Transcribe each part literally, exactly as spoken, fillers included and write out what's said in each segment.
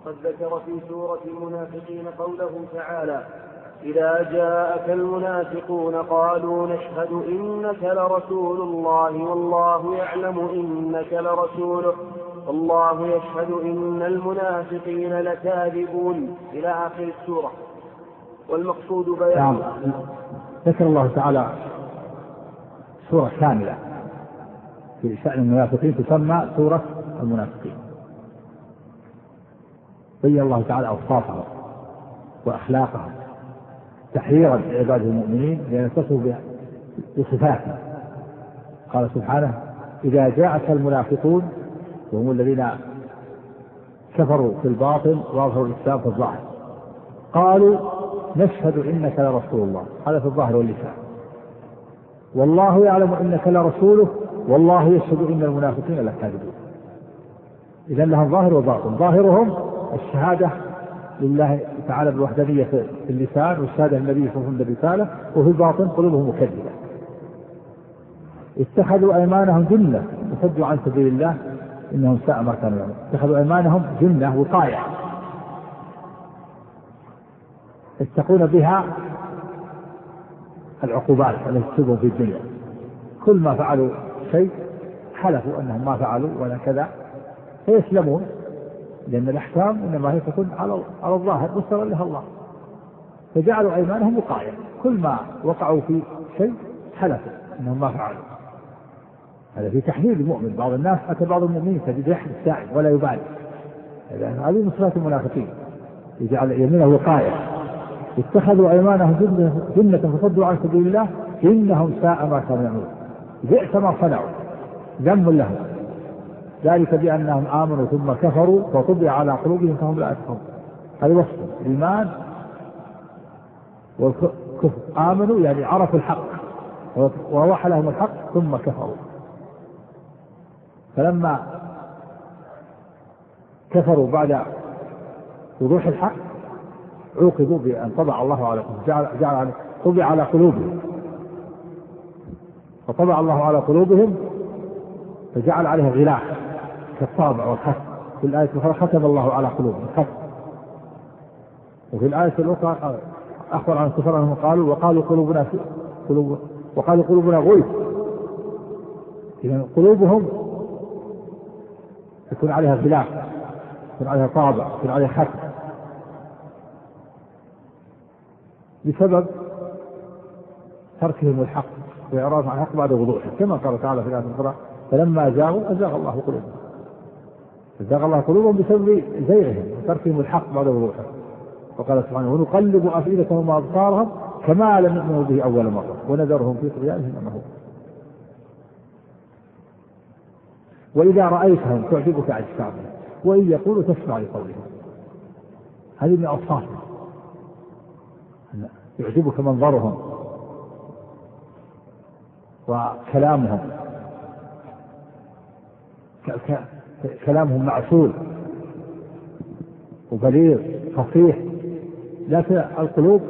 وقد ذكر في سورة المنافقين قوله تعالى: إذا جاءك المنافقون قالوا نشهد إنك لرسول الله والله يعلم إنك لرسوله والله يشهد إن المنافقين لكاذبون إلى آخر السورة. والمقصود بيان. ذكر الله تعالى سورة كاملة في شأن المنافقين تسمى سورة المنافقين. بين الله تعالى أوصافهم وأخلاقهم تحذيرا لعباده المؤمنين لأن يتصفوا بصفاتهم. قال سبحانه: إذا جاءك المنافقون وهم الذين كفروا في الباطن وأظهروا الإسلام في الظاهر قالوا نشهد إنك لرسول الله، هذا في الظاهر واللسان، والله يعلم إنك لرسوله والله يشهد إن المنافقين لكاذبون. إذا لهم ظاهر وباطن. ظاهرهم الشهادة لله تعالى بالوحدانية في اللسان والشهادة للنبي صلى الله عليه وسلم بالرسالة، وفي الباطن قلوبهم مكذبة. اتخذوا أيمانهم جنة وصدوا عن سبيل الله إنهم ساء ما كانوا يعملون. اتخذوا أيمانهم جنة وقاية يتقون بها العقوبات التي تصيبهم في الدنيا. كل ما فعلوا شيء حلفوا أنهم ما فعلوا ولا كذا فيسلمون، لأن الأحكام إنما هي تكون على على الظاهر مستوى لها الله. فجعلوا أيمانهم وقاية، كل ما وقعوا في شيء حلفوا أنهم ما فعلوا. هذا في تحذير المؤمن. بعض الناس حتى بعض المؤمنين تجد يحلف ساعد ولا يبالي. هذه من صفات المنافقين، يجعل يمينه وقاية. اتخذوا أيمانهم جنة فصدوا عن سبيل الله إنهم ساء ما كانوا يعملون. بئس ما صنعوا، ذنب لهم، ذلك بأنهم آمنوا ثم كفروا فطبع على قلوبهم فهم لا يفقهون. هذا وصف الإيمان والكفر. آمنوا يعني عرفوا الحق ووضح لهم الحق ثم كفروا، فلما كفروا بعد وضوح الحق عوقبوا بأن طبع الله على قلوبهم، جعل, جعل طبع على قلوبهم، فطبع الله على قلوبهم فجعل عليها غلاف كالطابع والختم. في الآية الأخرى ختم الله على قلوبهم ختم. وفي الآية الأخرى أخبر عن الكفار أنهم قالوا وقالوا قلوبنا قلوب وقالوا قلوبنا غلف. إذا قلوبهم يكون عليها غلاف، يكون عليها طابع، يكون عليها ختم بسبب تركهم الحق وإعراضهم عن الحق بعد وضوحه، كما قال تعالى في الآية الأخرى: فلما زاغوا أزاغ الله قلوبهم. أزاغ الله قلوبهم بسبب زيغهم وتركهم الحق بعد وضوحه. وقال سبحانه: ونقلب أفئدتهم وأبصارهم كما لم يؤمنوا به أول مرة ونذرهم في طغيانهم يعمهون. وإذا رأيتهم تعجبك أجسامهم وإن يقولوا تسمع لقولهم. هذه من أوصافهم، يعجبك منظرهم وكلامهم، كلامهم معسول وبليغ فصيح، لكن القلوب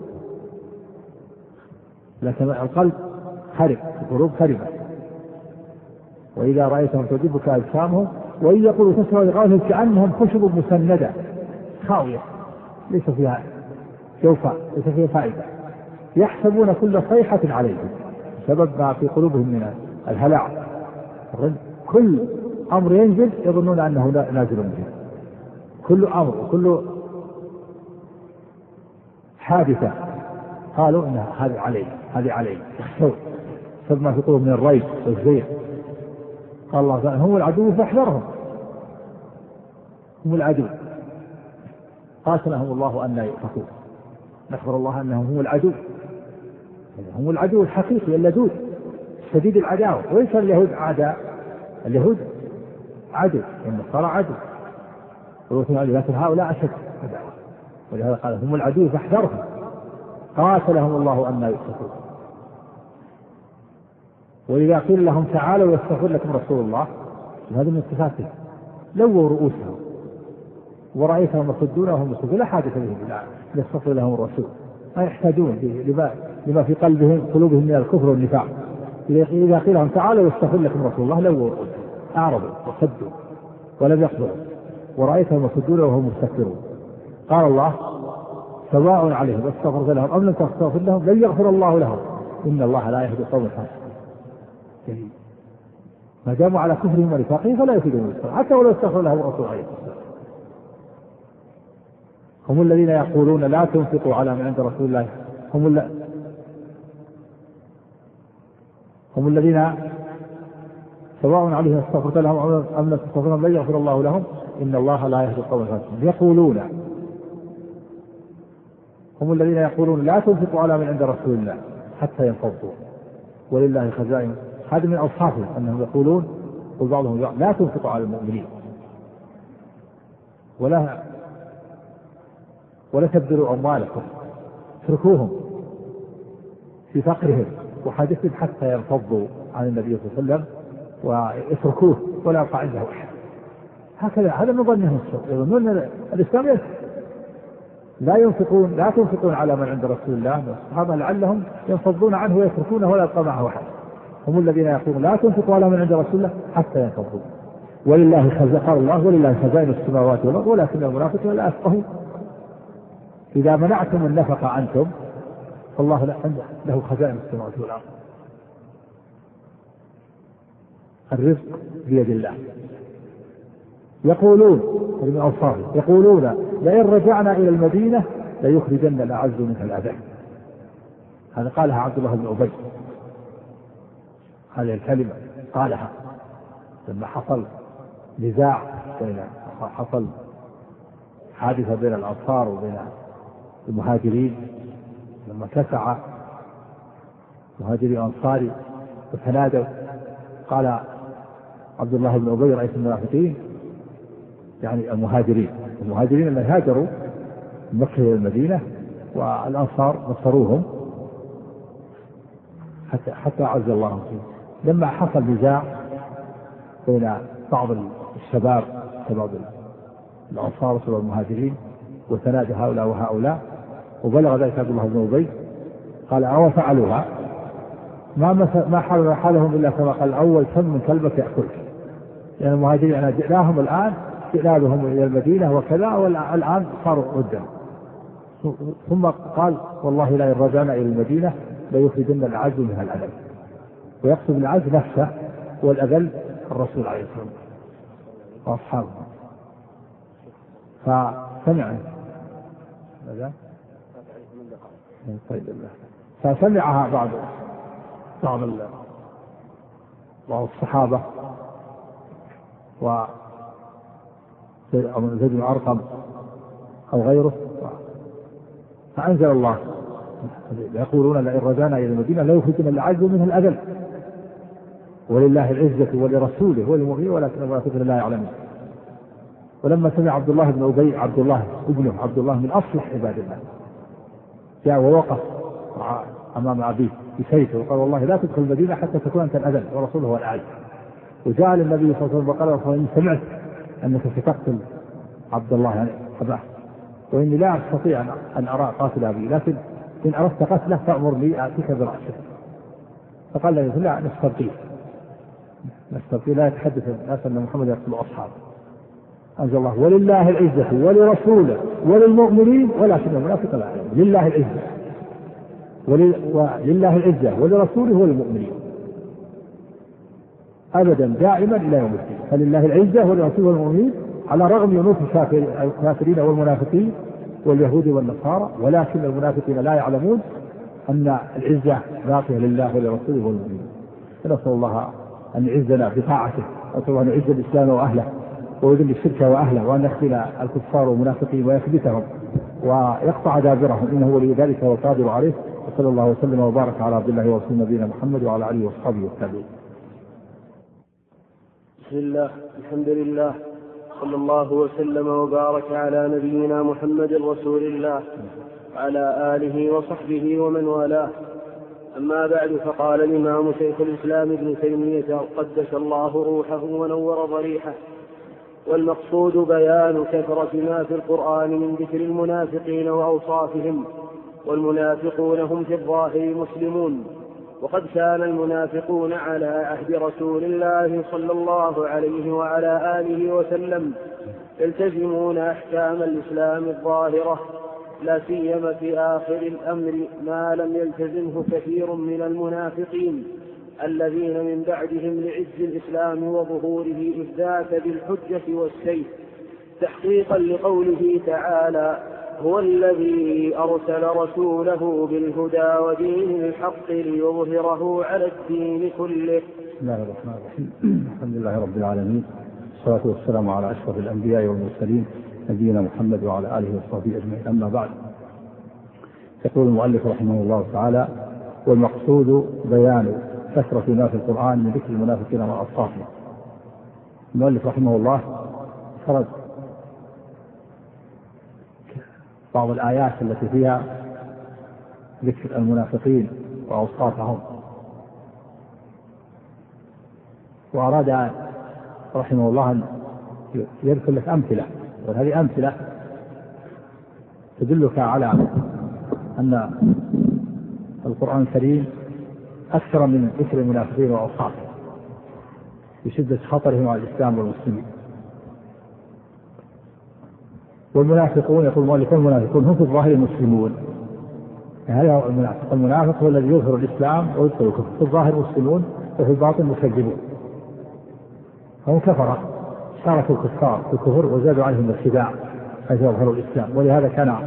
لكن القلب خرب، القلوب خربة. وإذا رأيتهم تعجبك أجسامهم وإن يقولوا تسمع لقولهم كأنهم خشب مسندة خاوية ليس فيها جوفاء ليس فيها فائدة، يحسبون كل صيحة عليهم سبب ما في قلوبهم من الهلع. كل أمر ينزل يظنون أنه نازل به، كل أمر وكل حادثة قالوا إن هذه عليه هذه عليه يخشون سبب ما في قلوبهم من الريب والزيغ. قال الله تعالى: هم العدو فاحذرهم. هم العدو قاتلهم الله أن لا يؤفكون. نخبر الله أنهم هم العدو، هم العدو الحقيقي اللدود شديد العداوة. وليس اليهود أعداء، اليهود عدو والنصارى عدو، لكن هؤلاء أشد عداوة. ولهذا قال: هم العدو فاحذرهم قاتلهم الله أن لا يؤفكون. وإذا قيل لهم تعالوا يستغفر لكم رسول الله، هذا من صفاته، لووا رؤوسهم ورأيتهم يصدون وهم يصدون، لا حاجة بهم يستغفر لهم الرسول، ما يحتاجون لما, لما في قلبهم قلوبهم من الكفر والنفاق. إذا قيل لهم تعالوا يستغفر لكم رسول الله لووا رؤوسهم، أعرضوا وصدوا ولم يقبلوا. ورأيتهم يصدون وهم مستكبرون. قال الله سواء عليهم استغفرت لهم أم لم تستغفر لهم لن يغفر الله لهم إن الله لا يهدي القوم الفاسقين. ما داموا على كفرهم ونفاقهم فلا يفيدون الإسلام حتى ولو استغفر لهم الرسول عليه الصلاة. هم الذين يقولون لا تنفقوا على من عند رسول الله هم الل... هم الذين سواء عليهم استغفرت لهم أم لم تستغفر لهم لن يغفر الله لهم إن الله لا يهدي القوم الفاسقين. يقولون هم الذين يقولون لا تنفقوا على من عند رسول الله حتى ينفضوا ولله خزائن. هذا من أوصافهم أنهم يقولون قل بعضهم لا تنفقوا على المؤمنين ولا ولا تبذلوا أموالكم اتركوهم في فقرهم وحاجتهم حتى ينفضوا عن النبي صلى الله عليه وسلم ويتركوه ولا يبقى عنده أحد. هكذا هذا من ظنهم السوء. يظنون الإسلام لا ينفقون لا تنفقون على من عند رسول الله والصحابة لعلهم ينفضون عنه ويتركونه ولا يبقى معه أحد. هم الذين يقولون لا تنفقوا على من عند رسول الله حتى ينفضوا ولله خزائن قال الله ولله خزائن السماوات والأرض ولكن المنافقين لا يفقهون. إذا منعتم النفقة عنكم فالله له خزائن السماوات والأرض. الرزق بيد الله. يقولون من أوصافه يقولون لئن رجعنا إلى المدينة ليخرجن الأعز منها الأذل. هذا قالها عبد الله بن أبي. هذه الكلمة قالها لما حصل نزاع بين حصل حادثة بين الأنصار وبين المهاجرين لما كسع مهاجري أنصاري وتنادوا. قال عبد الله بن أبي رئيس المنافقين يعني المهاجرين المهاجرين اللي هاجروا من مكة إلى المدينة والأنصار نصروهم حتى حتى عز الله فيه. لما حصل نزاع بين بعض الشباب شباب الأنصار وشباب المهاجرين وتنادى هؤلاء وهؤلاء وبلغ ذلك عبد الله بن أبي قال أو فعلوها ما ما حال حالهم إلا كما قال الأول كم من كلبك يأكلك. لأن يعني المهاجرين أنا جئناهم الآن استئنابهم إلى المدينة وكذا والآن صاروا ردا. ثم قال والله لا إن رجعنا إلى المدينة ليخرجن الأعز منها الأذل. ويقصد الأعز نفسه والأذل الرسول عليه الصلاة والسلام وأصحابه. فسمع ماذا؟ طيب الله فسمعها بعض بعض بعض الصحابة و زيد بن أرقم أو غيره فأنزل الله يقولون لئن رجعنا إلى المدينة لا يخرجن الأعز منها الأذل ولله العزة ولرسوله وللمؤمنين ولكن المنافقين لا يعلمون. ولما سمع عبد الله بن أبي عبد الله ابنه عبد الله من أصلح عباد الله جاء ووقف أمام أبيه بسيفه وقال والله لا تدخل المدينة حتى تكون أنت الأذل ورسوله هو الأعز. وجاء للنبي صلى الله عليه وسلم وقال إن سمعت أنك ستقتل عبد الله يعني أباه وإني لا أستطيع أن أرى قاتل أبي لكن إن أردت قتله فأمر لي آتيك برأسه. فقال له لا نستبقيه نستبقيه لا يتحدث الناس أن محمد يقتل أصحابه. أنزل الله ولله العزة ولرسوله وللمؤمنين ولكن المنافق لا يعلمون. لله العزة ولله العزة ولرسوله وللمؤمنين أبدا دائما إلى يوم الدين. فلله العزة ولرسوله والمؤمنين على رغم ينوف الكافرين والمنافقين واليهود والنصارى ولكن المنافقين لا يعلمون أن العزة باقية لله ولرسوله والمؤمنين. فنسأل الله أن يعزنا بطاعته وأن يعز الإسلام وأهله ويذل الشرك وأهله وأن يخذل الكفار والمنافقين ويثبتهم ويقطع دابرهم إنه ولي ذلك والقادر عليه. وصلى الله وسلم وبارك على عبد الله ورسوله نبينا محمد وعلى آله وصحبه والتابعين. بسم الله الحمد لله صلى الله وسلم وبارك على نبينا محمد رسول الله وعلى آله وصحبه ومن والاه. أما بعد فقال الإمام شيخ الإسلام ابن تيمية قدس الله روحه ونور ضريحه والمقصود بيان كثرة ما في القرآن من ذكر المنافقين وأوصافهم. والمنافقون هم في الظاهر مسلمون وقد كان المنافقون على عهد رسول الله صلى الله عليه وعلى آله وسلم يلتزمون أحكام الإسلام الظاهرة، لا سيما في آخر الأمر ما لم يلتزمه كثير من المنافقين الذين من بعدهم لعز الإسلام وظهوره إذ ذاك بالحجة والسيف، تحقيقا لقوله تعالى: هو الذي أرسل رسوله بالهدى ودين الحق ليظهره على الدين كله. بسم الله الرحمن الرحيم. الحمد لله رب العالمين، والصلاة والسلام على أشرف الأنبياء والمرسلين نبينا محمد وعلى آله وصحبه أجمعين، أما بعد. يقول المؤلف رحمه الله تعالى: والمقصود بيان كثرة ما في القرآن من ذكر المنافقين وأوصافهم. المؤلف رحمه الله فرد بعض الآيات التي فيها ذكر المنافقين وأوصافهم، وأراد رحمه الله أن يذكر لك أمثلة، وهذه أمثلة تدلك على أن القرآن الكريم أكثر من ذكر المنافقين وأوصافهم بشدة خطرهم على الإسلام والمسلمين. والمنافقون، يقول المؤلف: المنافقون هم في الظاهر مسلمون. هذا هو المنافق. المنافق هو الذي يظهر الإسلام ويدخل الكفر، في الظاهر مسلمون وفي الباطن مكذبون. هم كفرة شاركوا الكفار في الكفر وزادوا عليهم الخداع حيث يظهروا الإسلام، ولهذا كان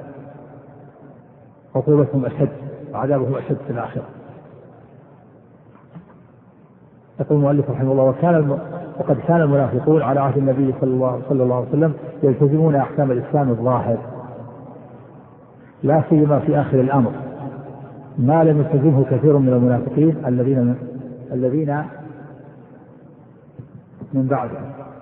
عقوبتهم أشد وعذابهم أشد في الآخرة. يقول المؤلف رحمه الله: وكان الم... وقد كان المنافقون على عهد النبي صلى الله, صلى الله عليه وسلم يلتزمون أحكام الإسلام الظاهر، لا سيما في آخر الأمر ما لم يلتزمه كثير من المنافقين الذين من... الذين من بعده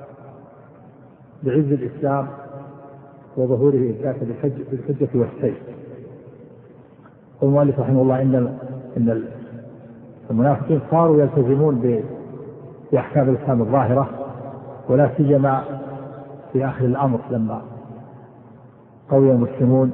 بعز الإسلام وظهوره إثبات بالحجة والسيف. والمؤلف رحمه الله: إن إن المنافقين صاروا يلتزمون بأحكام الإسلام الظاهرة، ولا سيما في آخر الأمر لما قوي المسلمون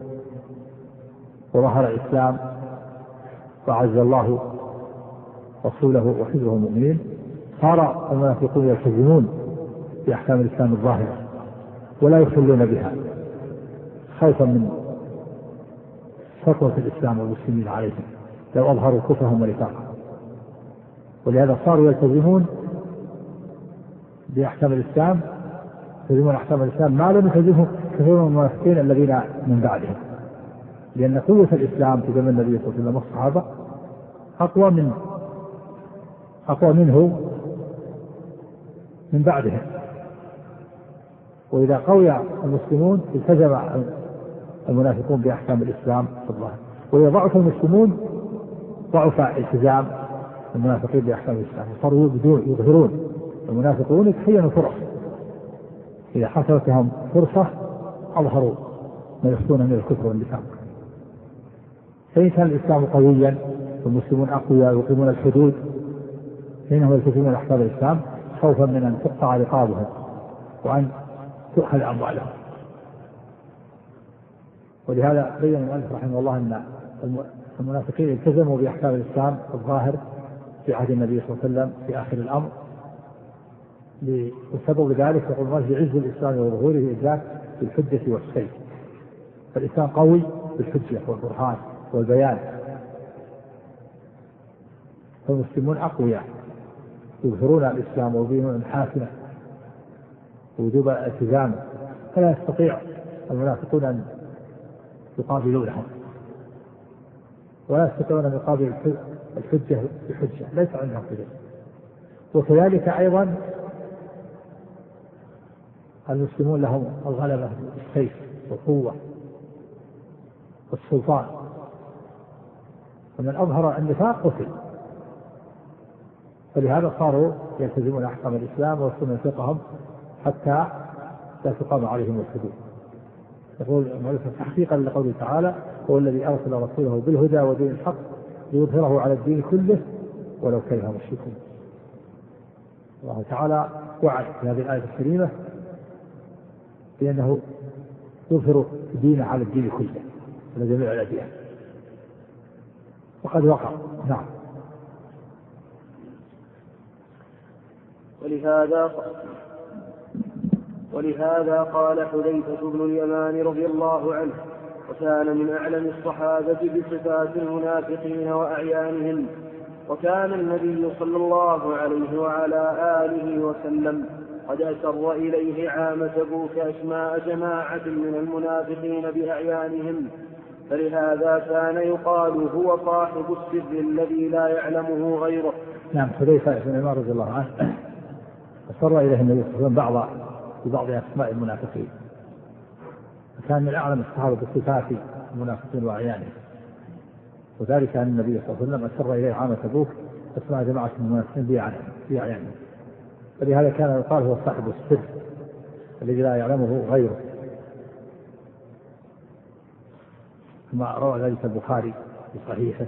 وظهر الإسلام وعز الله رسوله وحزبه المؤمنين، صار المنافقون يلتزمون بأحكام الإسلام الظاهرة ولا يخلون بها خوفا من سطوة الإسلام والمسلمين عليهم لو أظهروا كفرهم ونفاقهم. ولهذا صاروا يلتزمون بأحكام الإسلام يلتزمون أحكام الإسلام ما لم يلتزمه كثير من المنافقين الذين من بعدهم، لأن قوة الإسلام في زمن النبي صلى الله عليه وسلم والصحابة أقوى من أقوى منه من بعدهم. وإذا قوي المسلمون التزم المنافقون بأحكام الإسلام في الظاهر، وإذا ضعف المسلمون ضعف التزام المنافقين بأحكام الإسلام، وصاروا يظهرون. المنافقون يتحينوا فرص، إذا حصلت لهم فرصة أظهروا ما يخفون من الكفر والنفاق. فإن كان الإسلام قويا والمسلمون أقوياء يقيمون الحدود فإنهم يلتزمون أحكام الإسلام خوفا من أن تقطع رقابهم وأن تؤخذ أموالهم. ولهذا بين المؤلف رحمه الله أن المنافقين التزموا بأحكام الإسلام الظاهر في عهد النبي صلى الله عليه وسلم في آخر الأمر، بسبب ذلك يقول الله: بعز الإسلام وظهوره إثبات بالحجة والسيف. فالإسلام قوي بالحجة والبرهان والبيان، فالمسلمون أقوياء يظهرون الإسلام ويبينون المحاسن ووجوب الالتزام، فلا يستطيع المنافقون أن يقابلونهم ولا يستطيعون أن يقابلوا الحجة بحجة، ليس عندهم حجة. وكذلك أيضا المسلمون لهم الغلبة بالسيف والقوة والسلطان، ومن أظهر النفاق قتل. فلهذا صاروا يلتزمون أحكام الإسلام ويصونون فقههم حتى لا تقام عليهم الحدود. يقول المؤلف: تحقيقا لقوله تعالى: هو الذي أرسل رسوله بالهدى ودين الحق ليظهره على الدين كله ولو كره المشركون. الله تعالى وعد في هذه الآية الكريمة بأنه يظهر دينه على الدين كله على جميع الأديان، وقد وقع. نعم. ولهذا ولهذا قال حذيفة بن اليمان رضي الله عنه: وكان من أعلم الصحابة بصفات المنافقين وأعيانهم، وكان النبي صلى الله عليه وعلى آله وسلم قد أسر إليه عام تبوك أسماء جماعة من المنافقين بأعيانهم، فلهذا كان يقال هو صاحب السر الذي لا يعلمه غيره. نعم. حذيفة بن اليمان رضي الله عنه أسر إليه النبي صلى الله عليه وسلم بعض ببعض أسماء المنافقين، فكان من أعلم الصحابة بصفات المنافقين وأعيانهم، وذلك أن النبي صلى الله عليه وسلم أسر إليه عام تبوك أسماء جماعة من المنافقين بأعيانهم، فلهذا كان يقال هو صاحب السر الذي لا يعلمه غيره، كما روى ذلك البخاري في صحيحه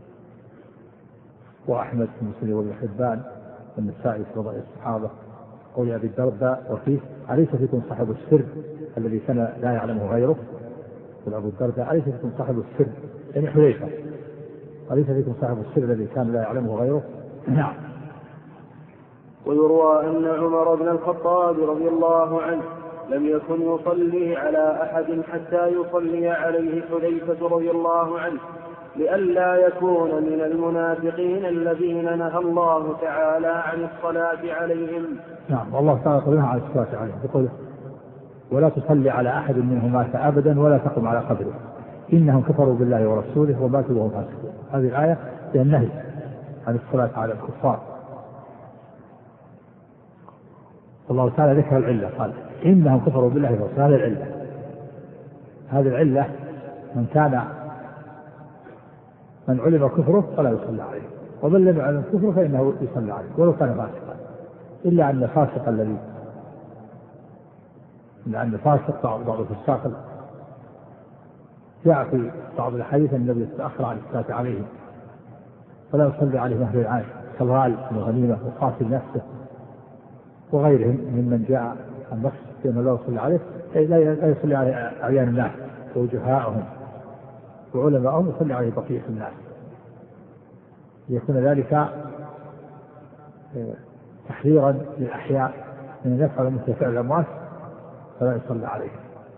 وأحمد بن مسلم وابن حبان والنسائي في فضائل الصحابة قول أبي الدرداء وفيه: أليس فيكم صاحب السر الذي كان لا يعلمه غيره؟ قال أبو الدرداء: أليس فيكم صاحب السر، يعني حذيفة، أليس فيكم صاحب السر الذي كان لا يعلمه غيره؟ نعم. ويروى أن عمر بن الخطاب رضي الله عنه لم يكن يصلي على أحد حتى يصلي عليه حذيفة رضي الله عنه، لئلا يكون من المنافقين الذين نهى الله تعالى عن الصلاة عليهم. نعم. والله تعالى قال عن الصلاة عليهم يقول: ولا تصلي على أحد منهم مات أبدا ولا تقم على قبره إنهم كفروا بالله ورسوله وماتوا وهم فاسقون. هذه الآية هي النهي عن الصلاة على الكفار. الله تعالى ذكر العلة، قال: إنهم كفروا بالله ورسوله. هذه العلة، هذه العلة من كان من علم كفره فلا يصلى عليه، ومن لم يعلم كفره فإنه يصلى عليه ولو كان فاسقا، إلا أن الفاسق الذي إلا أن الفاسق بعض الفساق جاء في بعض الحديث أن النبي تأخر عن الصلاة عليه فلا يصلي عليه أهل العام كالغال والغنيمة وقاتل نفسه وغيرهم ممن جاء عن نفسه بأن لا يصلي عليه، لا يصلي عليه أعيان الناس ووجهاءهم وعلماءهم، يصلي عليه بقية الناس، ليكون ذلك تحذيرا للأحياء من أن يفعل مثل فعل الأموات فلا يصلي عليه،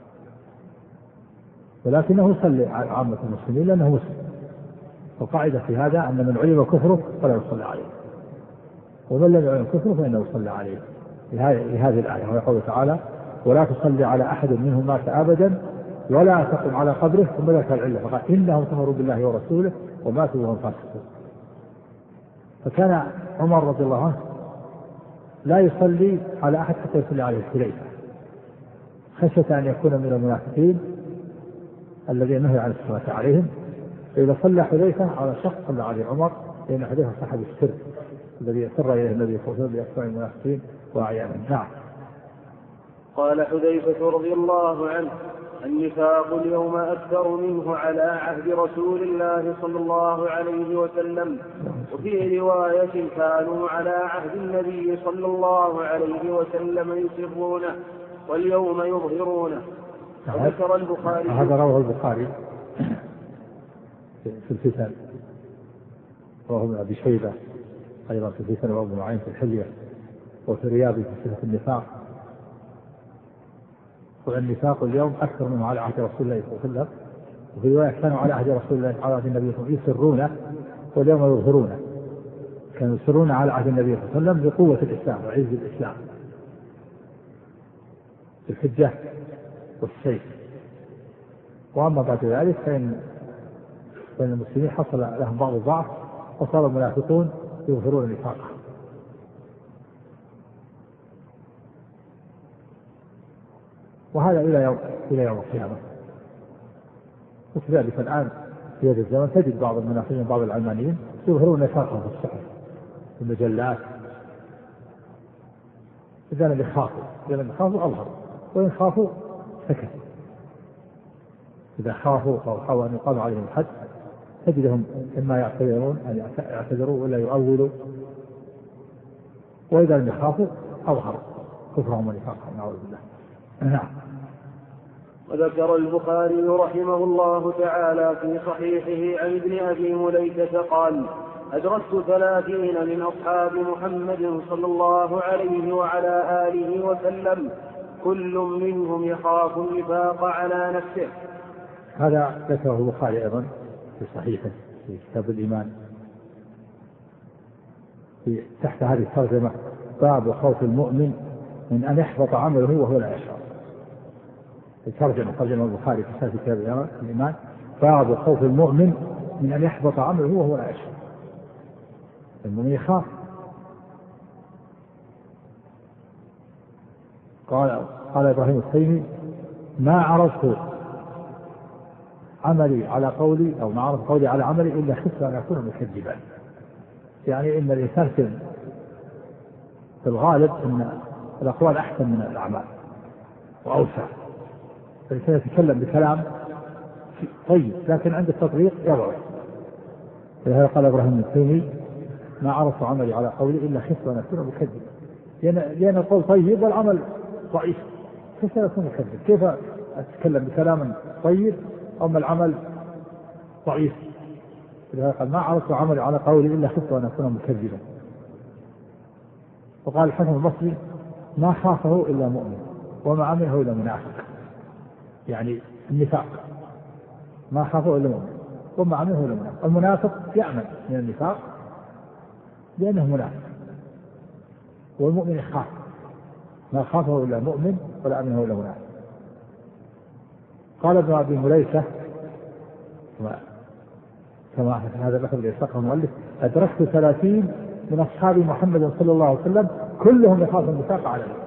ولكنه يصلي على عامة المسلمين لأنه مسلم. والقاعدة في هذا أن من علم كفره فلا يصلي عليه، ومن لم يعلم كفره فإنه يصلى عليه، لهذه الآية. ويقول تعالى: ولا تصلي على أحد منهم مات أبدا ولا تقم على قبره، ثم ذكر العلة فقال: إنهم كفروا بالله ورسوله وماتوا وهم فاسقون. فكان عمر رضي الله عنه لا يصلي على أحد حتى يصلي عليه حذيفة، خشية أن يكون من المنافقين الذين نهي عن الصلاة عليهم، فإذا صلى حذيفة على شخص صلى عليه عمر، لأن حذيفة صاحب السر الذي سر إليه النبي صلى الله عليه وسلم بأسماء المنافقين وأعيانهم. نعم. قال حذيفة رضي الله عنه: النفاق اليوم أكثر منه على عهد رسول الله صلى الله عليه وسلم، وفي رواية كانوا على عهد النبي صلى الله عليه وسلم يسرونه واليوم يظهرونه. وذكر البخاري هذا رواه البخاري في الفتن، رواه ابن أبي شيبة أيضا في الفتن، وابن معين في الحلية، وفي رياض في صفة النفاق. والنفاق اليوم أكثر منه على عهد رسول الله صلى الله عليه وسلم، وفي رواية كانوا على عهد رسول الله على عهد النبي صلى الله عليه وسلم يسرونه واليوم يظهرونه. كانوا يسرون على عهد النبي صلى الله عليه وسلم بقوة الإسلام وعز الإسلام، الحجة والسيف. وأما بعد ذلك فإن فإن المسلمين حصل لهم بعض الضعف وصار المنافقون يظهرون نفاقهم. وهذا إلى يوم إلى يوم القيامة. وكذلك الآن في هذا الزمن تجد بعض المنافقين بعض العلمانيين يظهرون نفاقهم في الصحف في المجلات، إذا لم يخافوا إذا لم يخافوا أظهروا، وإن خافوا سكتوا. إذا خافوا أو حاولوا أن يقام عليهم الحد تجدهم إما يعتذرون أن يعتذروا ولا يؤولوا، وإذا لم يخافوا أظهروا كفرهم ونفاقهم نعوذ بالله. نعم. وذكر البخاري رحمه الله تعالى في صحيحه عن ابن أبي مليكة قال: أدركت ثلاثين من أصحاب محمد صلى الله عليه وعلى آله وسلم كل منهم يخاف النفاق على نفسه. هذا ذكره البخاري أيضا في صحيحه في كتاب الإيمان في تحت هذه الترجمة باب خوف المؤمن من أن يحبط عمله وهو لا يشعر. الترجمة ترجمة البخاري في كتاب الإيمان باب خوف المؤمن من أن يحبط عمله وهو لا يشعر. المؤمن يخاف. قال قال إبراهيم التيمي ما عرضت عملي على قولي أو ما عرضت قولي على عملي إلا خفت أن أكون مكذبا. يعني إن الإنسان في الغالب أن الأقوال أحسن من الأعمال وأوسع. الإنسان يتكلم بكلام طيب لكن عند التطبيق يضعف. لهذا قال إبراهيم التيمي ما عرضت عملي على قولي إلا خفت أن أكون مكذبا. لأن لأن القول طيب والعمل ضعيف. كيف أكون مكذب؟ كيف أتكلم بكلام طيب أما العمل ضعيف؟ لهذا قال ما عرضت عملي على قولي إلا خفت أن أكون مكذبا. وقال الحسن البصري ما خافه إلا مؤمن وما عمله إلا منافق. يعني النفاق ما خافه إلا مؤمن وما عمله إلا منافق. المنافق يعمل من النفاق لأنه منافق والمؤمن يخاف ما خافه إلا مؤمن ولا عمله إلا منافق. قال ابن أبي مليكة كما هذا الأخذ يساقه المؤلف أدركت ثلاثين من أصحاب محمد صلى الله عليه وسلم كلهم يخاف النفاق على نفسه.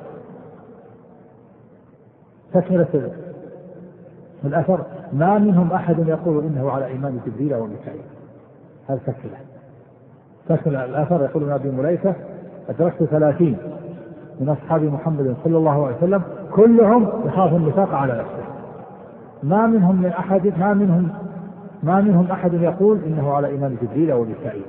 تكملة الأثر ما منهم أحد يقول إنه على إيمان جبريل وميكائيل. هذا تكملة تكملة الأثر. يقول ابن أبي مليكة أدركت ثلاثين من أصحاب محمد صلى الله عليه وسلم كلهم يخاف النفاق على نفسه. ما منهم من أحد ما منهم ما منهم أحد يقول إنه على إيمان جبريل وميكائيل.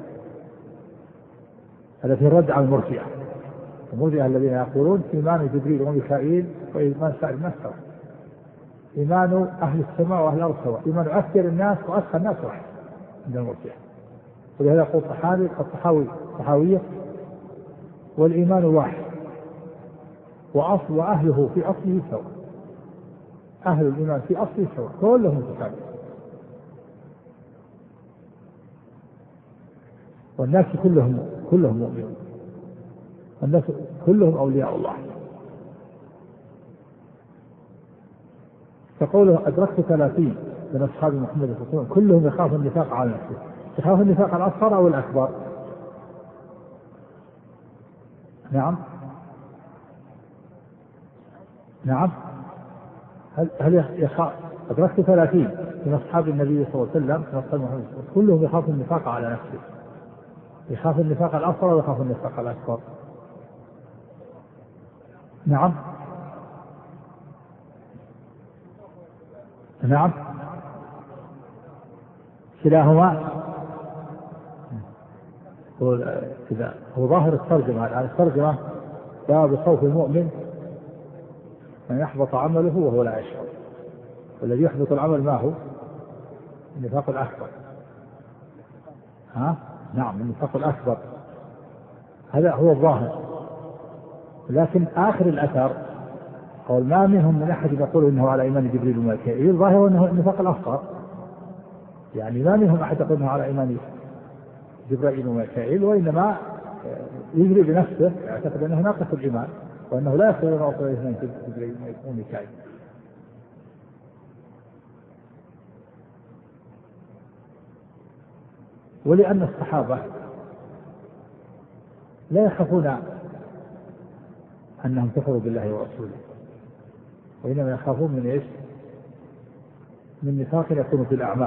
هذا في الرد على المرجئة. المرجئة الذين يقولون إيمان جبريل وميكائيل وإيمان سائر الناس سواء. إيمان أهل السماء وأهل الأرض سواء. إيمان أكثر الناس وأسخى الناس واحد عند المرجئة. ولهذا يقول الطحاوي الطحاوي الطحاوية والإيمان واحد وأصل وأهله في أصله سواء. أهل الإيمان في أصله سواء كلهم متكاملون. والناس كلهم كلهم مؤمنون. الناس كلهم أولياء الله. فقوله أدركت ثلاثين من أصحاب محمد صلى الله عليه وسلم كلهم يخاف النفاق على نفسه. يخاف النفاق الأصغر أو الأكبر؟ نعم نعم هل هل يخاف؟ أدركت ثلاثين من أصحاب النبي صلى الله عليه وسلم من أصحاب محمد كلهم يخاف النفاق على نفسه. يخاف النفاق الأصغر أو يخاف النفاق الأكبر؟ نعم نعم كلاهما. هو كذا هو ظاهر الترجمة. على الترجمة باب خوف المؤمن أن يحبط عمله وهو لا يشعر. والذي يحبط العمل ما هو؟ النفاق الأكبر. ها نعم النفاق الأكبر هذا هو الظاهر. لكن آخر الأثر قال ما منهم من أحد يقول إنه على إيمان جبريل وميكائيل. الظاهر أنه النفاق الأصغر. يعني ما منهم أحد يقول إنه على إيمان جبريل وميكائيل وإنما يجري بنفسه يعتقد أنه ناقص الإيمان وأنه لا يستطيع أن يوصل إلى جبريل وميكائيل. ولأن الصحابة لا يخافون أنهم كفروا بالله ورسوله وإنما يخافون من إيش؟ من نفاق يكون في الأعمال.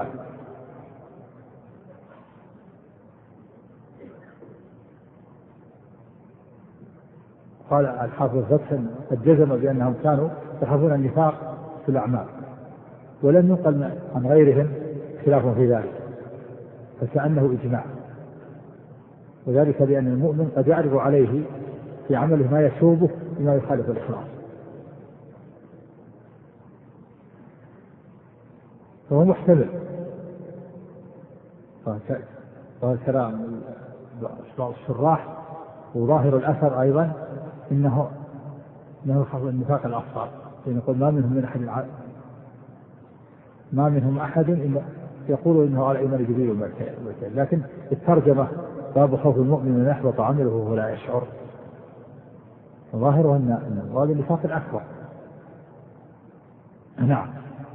قال الحافظ فتح قد جزم بأنهم كانوا يخافون النفاق في الأعمال ولم ينقل عن غيرهم خلاف في ذلك فكأنه إجماع. وذلك لأن المؤمن قد يعرض عليه في عمله ما يشوبه بما يخالف الإخلاص. فهو محتمل. وهذا كلام الشراح وظاهر الأثر أيضا إنه أنه النفاق الأصغر، يقول ما منهم من أحد ما منهم أحد إلا يقول إنه على إيمان جبريل وميكائيل، لكن الترجمة باب خوف المؤمن أن يحبط عمله وهو لا يشعر، ظاهره أن هذا النفاق الأكبر. نعم.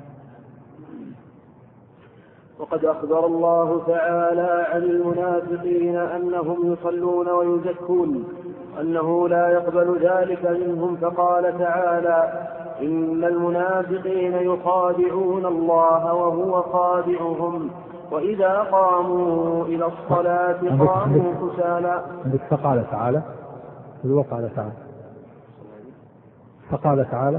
وقد أخبر الله تعالى عن المنافقين أنهم يصلون ويزكون أنه لا يقبل ذلك منهم، فقال تعالى إن المنافقين يخادعون الله وهو خادعهم وإذا قاموا إلى الصلاة قاموا كسالى. فقال تعالى وقال تعالى فقال تعالى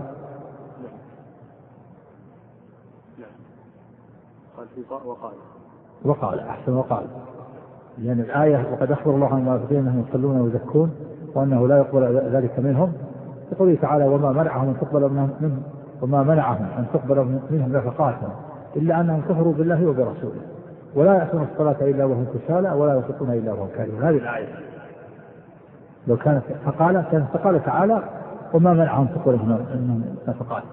وقال وقال أحسن وقال، لأن الآية وقد أخبر الله عن المنافقين أنهم يصلون ويزكون وأنه لا يقبل ذلك منهم، يقول تعالى وما منعهم أن تقبل منهم وما منعهم أن تقبل منهم نفقاتهم إلا أنهم كفروا بالله وبرسوله ولا يأتون الصلاة إلا وهم كسالى ولا ينفقون إلا وهم كارهون. هذه الآية لو كانت فقال كانت فقال تعالى وما منعهم تقبل منهم نفقاتهم،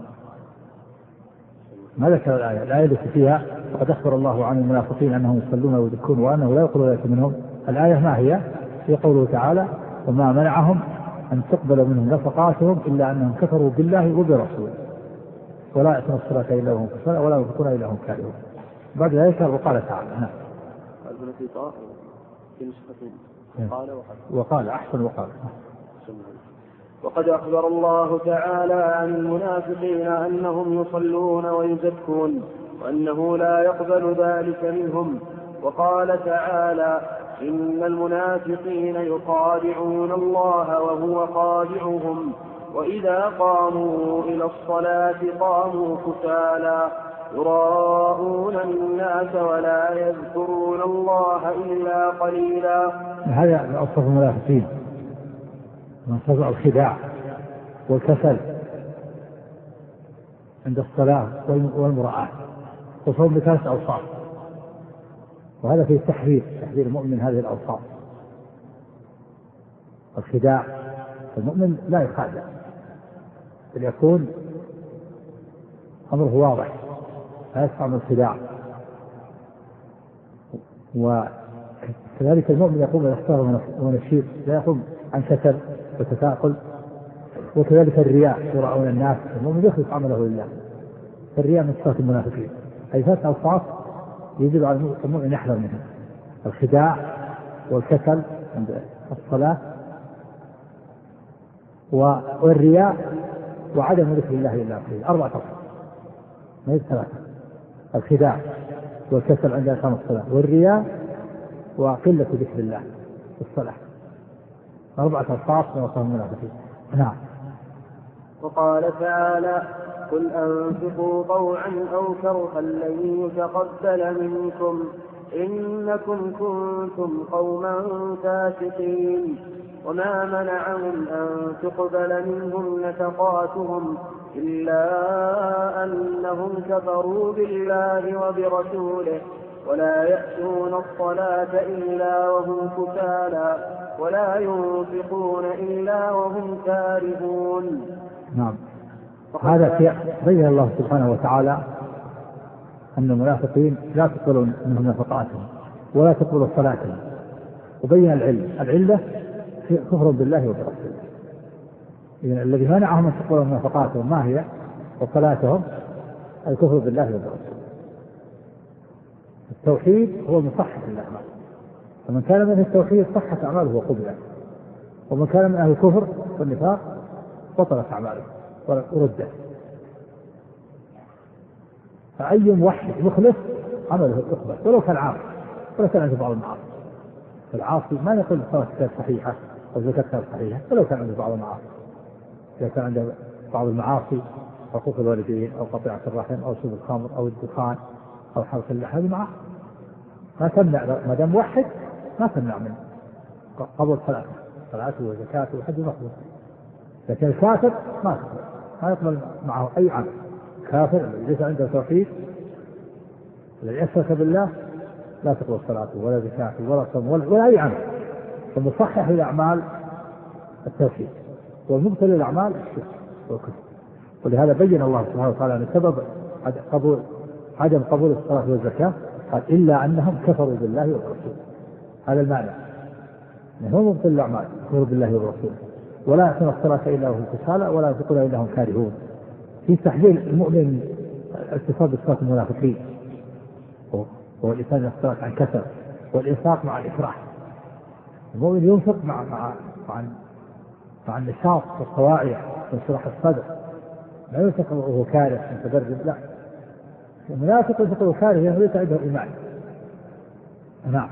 ما ذكر الآية. الآية التي فيها وقد أخبر الله عن المنافقين أنهم يصلون ويزكون وأنه لا يقبل ذلك منهم، الآية ما هي؟ في قوله تعالى وما منعهم أن تقبل منهم نفقاتهم إلا أنهم كفروا بالله وبرسوله ولا يأتون الصلاة إلا وهم كسالى ولا ينفقون إلا وهم كارهون. بعد ذلك وقال تعالى وقال وقال أحسن وقال. وقد أخبر الله تعالى عن المنافقين أنهم يصلون ويزكون وأنه لا يقبل ذلك منهم، وقال تعالى إن المنافقين يخادعون الله وهو خادعهم وإذا قاموا إلى الصلاة قاموا كسالى يراءون الناس ولا يذكرون الله إلا قليلا. هذا أوصف المنافقين، منصب الخداع والكسل عند الصلاة والمراءة، وصوم بثلاث أوصاف، وهذا فيه تحذير تحذير المؤمن من هذه الأوصاف. الخداع، المؤمن لا يخادع بل يكون أمره واضح لا يسمع من الخداع، وكذلك المؤمن يقوم بالإحسان ونشيط لا يقوم عن كسل وتثاقل. وكذلك الرياء يراءون الناس، المؤمن يخلص عمله لله، الرياء من صفات المنافقين. أي ثلاث أوصاف يجب على المؤمن يحذر منها: الخداع والكسل عند الصلاة والرياء وعدم ذكر الله إلا قليلا. أربعة أوصاف ما هي ثلاثة: الخداع والكسل عند إقامة الصلاة والرياء وقلة ذكر الله في الصلاة. أربعة أوصاف من أوصاف المنافقين. نعم. وقال تعالى قل أنفقوا طوعا أو كرها لن يتقبل منكم إنكم كنتم قوما فاسقين. وما منعهم أن تقبل منهم نفقاتهم إلا أنهم كفروا بالله وبرسوله ولا يأتون الصلاة إلا وهم كسالى ولا ينفقون إلا وهم كارهون. نعم. هذا بين الله سبحانه وتعالى أن المنافقين لا تقبل منهم نفقاتهم ولا تقبل صلاتهم، وبين العلم العلة كفر بالله وبرسوله. يعني الذي منعهم أن تقبل نفقاتهم ما هي؟ وصلاتهم الكفر بالله وبرسوله. التوحيد هو من صحة الأعمال، فمن كان من التوحيد صحت أعماله وقبلت، ومن كان من أهل الكفر والنفاق بطلت أعماله وردت. فأي موحد مخلص عمله يقبل ولو كان عاصي ولو كان عنده بعض المعاصي. فالعاصي ما يقول صلاة صحيحة أو زكاة صحيحة ولو كان عنده بعض المعاصي. إذا كان عنده بعض المعاصي حقوق الوالدين أو قطيعة الرحم أو شرب الخمر أو الدخان أو حلق اللحى، هذه معه ما تمنع، ما دام موحد ما تمنع منه قبول صلاته صلاته وزكاته وحج مقبول. لكن الكافر ما تقبل، ما يقبل معه أي عمل. كافر ليس عنده توحيد الذي أشرك بالله لا تقبل صلاته ولا زكاته ولا صوم ولا أي عمل. فمصحح الأعمال التوحيد والمبطل الأعمال الشرك. والكتب. ولهذا بين الله سبحانه وتعالى أن سبب قبول عدم قبول الصلاة والزكاة قال إلا أنهم كفروا بالله والرسول. هذا المعنى، هم مبطل الأعمال كفروا بالله والرسول، ولا يأتون الصلاة إلا وهم كسالى ولا ينفقون إلا هم كارهون. في تحذير المؤمن الاتصال بصفات المنافقين، هو الإنسان يصطلح عن كسل والإنفاق مع الإكراه. المؤمن ينفق مع مع مع, مع النشاط والطواعية وانشراح الصدر، لا ينفق وهو كاره متبرد، لا. المنافق ينفق وهو كاره لأنه ليس عنده إيمان. نعم.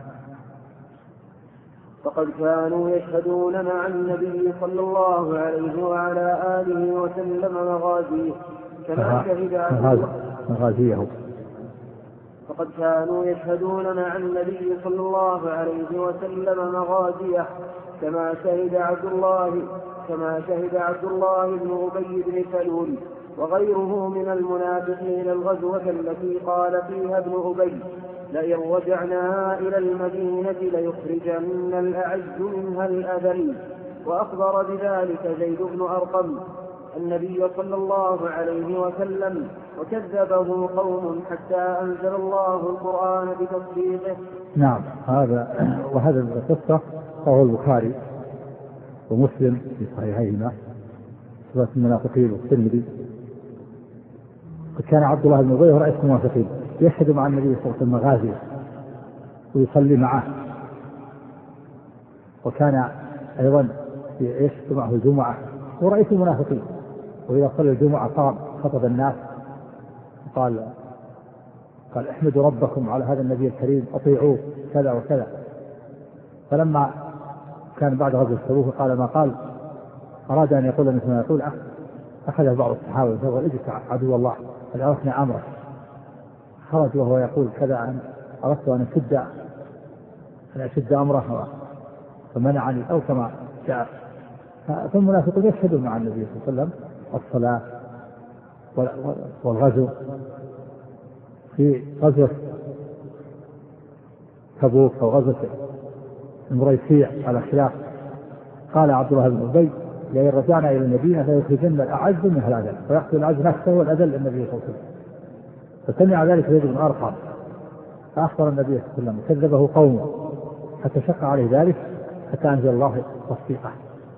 فقد كانوا يشهدون مع النبي صلى الله عليه وعلى آله وسلم مغازيه كما شهد مغازيه فقد كانوا يشهدون مع النبي صلى الله عليه وسلم مغازيه كما شهد عبد الله كما شهد عبد الله بن أبي بن سلول وغيره من المنافقين الغزوة التي قال فيها ابن أبي: لئن رجعنا إلى المدينة ليخرجن الأعز منها الأذل. وأخبر بذلك زيد بن أرقم النبي صلى الله عليه وسلم، وكذبه قوم حتى أنزل الله القرآن بتصديقه. نعم. هذا وهذا القصة رواه البخاري ومسلم في صحيحيهما صفات المنافقين والترمذي. كان عبد الله بن أبي رئيس المنافقين يشهد مع النبي صلى الله عليه وسلم مغازي ويصلي معه، وكان أيضا يشهد معه الجمعة ورئيس المنافقين، وإذا صلى الجمعة قام خطب الناس وقال قال احمدوا ربكم على هذا النبي الكريم أطيعوه كذا وكذا. فلما كان بعد غزوة تبوك قال ما قال أراد أن يقول مثل ما يقول أخذ بعض الصحابة فقال اجلس عدو الله قد عرفنا أمره، خرج وهو يقول كذا أن أردت أن أشد أن أشد أمره فمنعني أو كما جاء. فالمنافقون يشهدون مع النبي صلى الله عليه وسلم الصلاة والغزو. في غزوة تبوك أو غزوة المريسيع على خلاف قال عبد الله بن أبي: لئن رجعنا إلى المدينة فيخرجن الأعز منها الأذل، فيقتل الأعز نفسه والأذل النبي صلى الله عليه وسلم. فسمع ذلك زيد بن أرقم فأخبر النبي صلى الله عليه وسلم وكذبه قومه حتى شق عليه ذلك حتى أنزل الله تصديقه.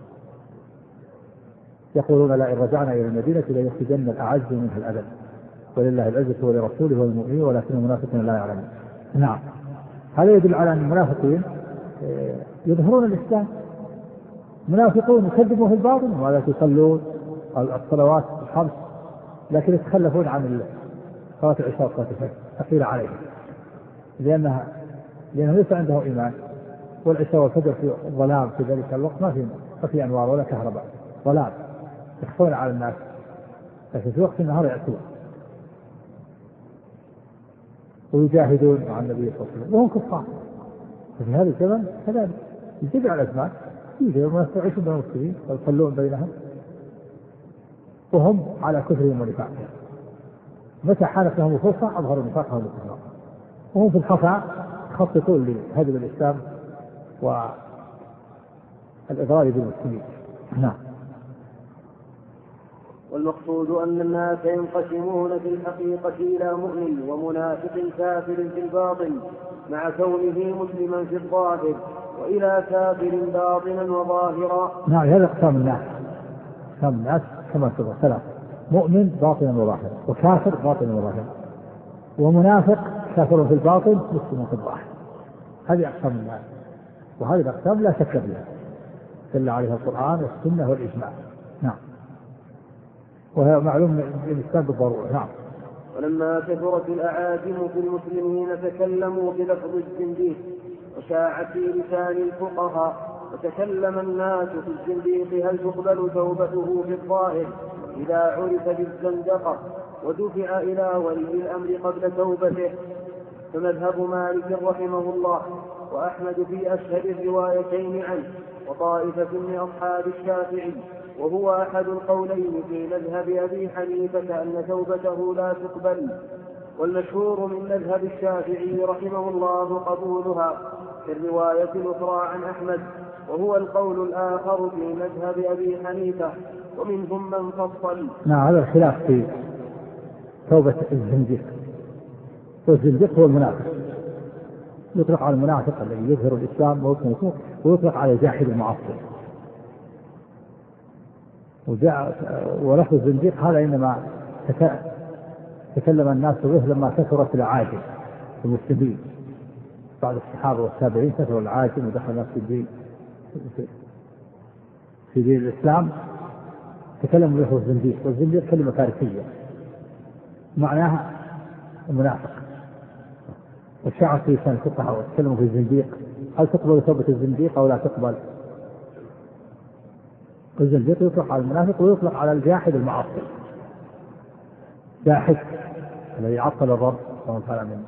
يقولون: لئن رجعنا إلى المدينة ليخرجن الأعز منها الأذل ولله العزة ولرسوله والمؤمنين ولكن المنافقين لا يعلمون. نعم. هذا يدل على أن المنافقين يظهرون الإسلام، منافقون يكذبون في الباطن ولا يصلون الصلوات الخمس لكن يتخلفون عن صلاة العشاء وصلاة الفجر ثقيلة عليهم، لأنها لأنه ليس عنده إيمان، والعشاء والفجر في ظلام في ذلك الوقت ما في ما في أنوار ولا كهرباء، ظلام يخفون على الناس، لكن في وقت النهار يأتون ويجاهدون مع النبي صلى الله عليه وسلم وهم كفار. ففي هذا الزمن كذلك يجب على الأزمان يجب أن يعيشون بين المسلمين ويصلون بينهم وهم على كفرهم ونفاقهم. متى حانت لهم الفرصة أظهروا نفاقهم وكفرهم، وهم في الخفاء يخططون لهدم الإسلام والإضرار بالمسلمين. نعم. والمقصود أن الناس ينقسمون في الحقيقة إلى مؤمن ومنافق كافر في الباطن مع كونه مسلما في الظاهر، وإلى كافر باطنا وظاهرا. نعم. هذا أقسام الناس، أقسام الناس كما سبق ثلاث: مؤمن باطنا وظاهرا، وكافر باطنا وظاهرا، ومنافق كافر في الباطن مسلم في الظاهر. هذه أقسام الناس، وهذه الأقسام لا شك فيها دل عليها القرآن والسنة والإجماع. نعم. وهي معلوم من الإسلام بالضرورة. نعم. ولما كثرت الأعاجم في المسلمين تكلموا بلفظ الزنديق وشاعت في لسان الفقهاء، وتكلم الناس في الزنديق هل تقبل توبته في الظاهر إذا عرف بالزندقة ودفع إلى ولي الأمر قبل توبته. فمذهب مالك رحمه الله وأحمد في أشهر الروايتين عنه وطائفة من أصحاب الشافعي، وهو أحد القولين في مذهب أبي حنيفة أن توبته لا تقبل. والمشهور من مذهب الشافعي رحمه الله قبولها في الرواية الأخرى عن أحمد، وهو القول الآخر في مذهب أبي حنيفة، ومنهم من فصل. نعم هذا الخلاف في توبة الزنديق. والزنديق هو المنافق، يطلق على المنافق الذي يظهر الإسلام ويطلق على جاحد المعصر. ولفظ الزنديق هذا إنما تكلم الناس به لما كثرت العاجم المسلمين بعد الصحابة والتابعين، كثروا العاجم ودخل الناس في الدين في دين الإسلام تكلموا به الزنديق. والزنديق كلمة فارسية معناها المنافق. والشعر في لسان الفقهاء وتكلموا في الزنديق، هل تقبل توبة الزنديق أو لا تقبل؟ الزنديق يطلق على المنافق ويطلق على الجاحد المعطل، جاحد الذي عطل الرب سواء كان من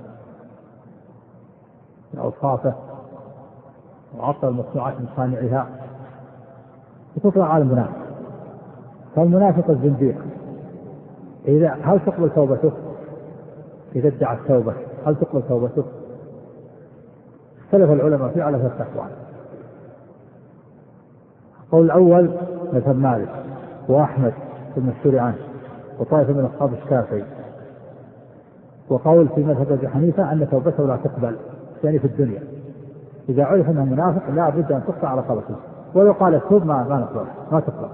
أوصافه وعطل المصنوعات من صانعها، يطلق على المنافق. فالمنافق الزنديق إذا هل تقبل توبته؟ إذا ادعى التوبة هل تقبل توبته؟ اختلف العلماء فيه على ثلاثة أقوال. القول الأول مذهب مالك وأحمد المشهور عنه وطائفة من أصحاب الشافعي، وقول في مذهب أبي حنيفة أن توبته لا تقبل يعني في الدنيا، إذا عرف أنه منافق لا بد أن تقطع على قلبه، ولو قال التوب ما ما نقبل ما تقبل.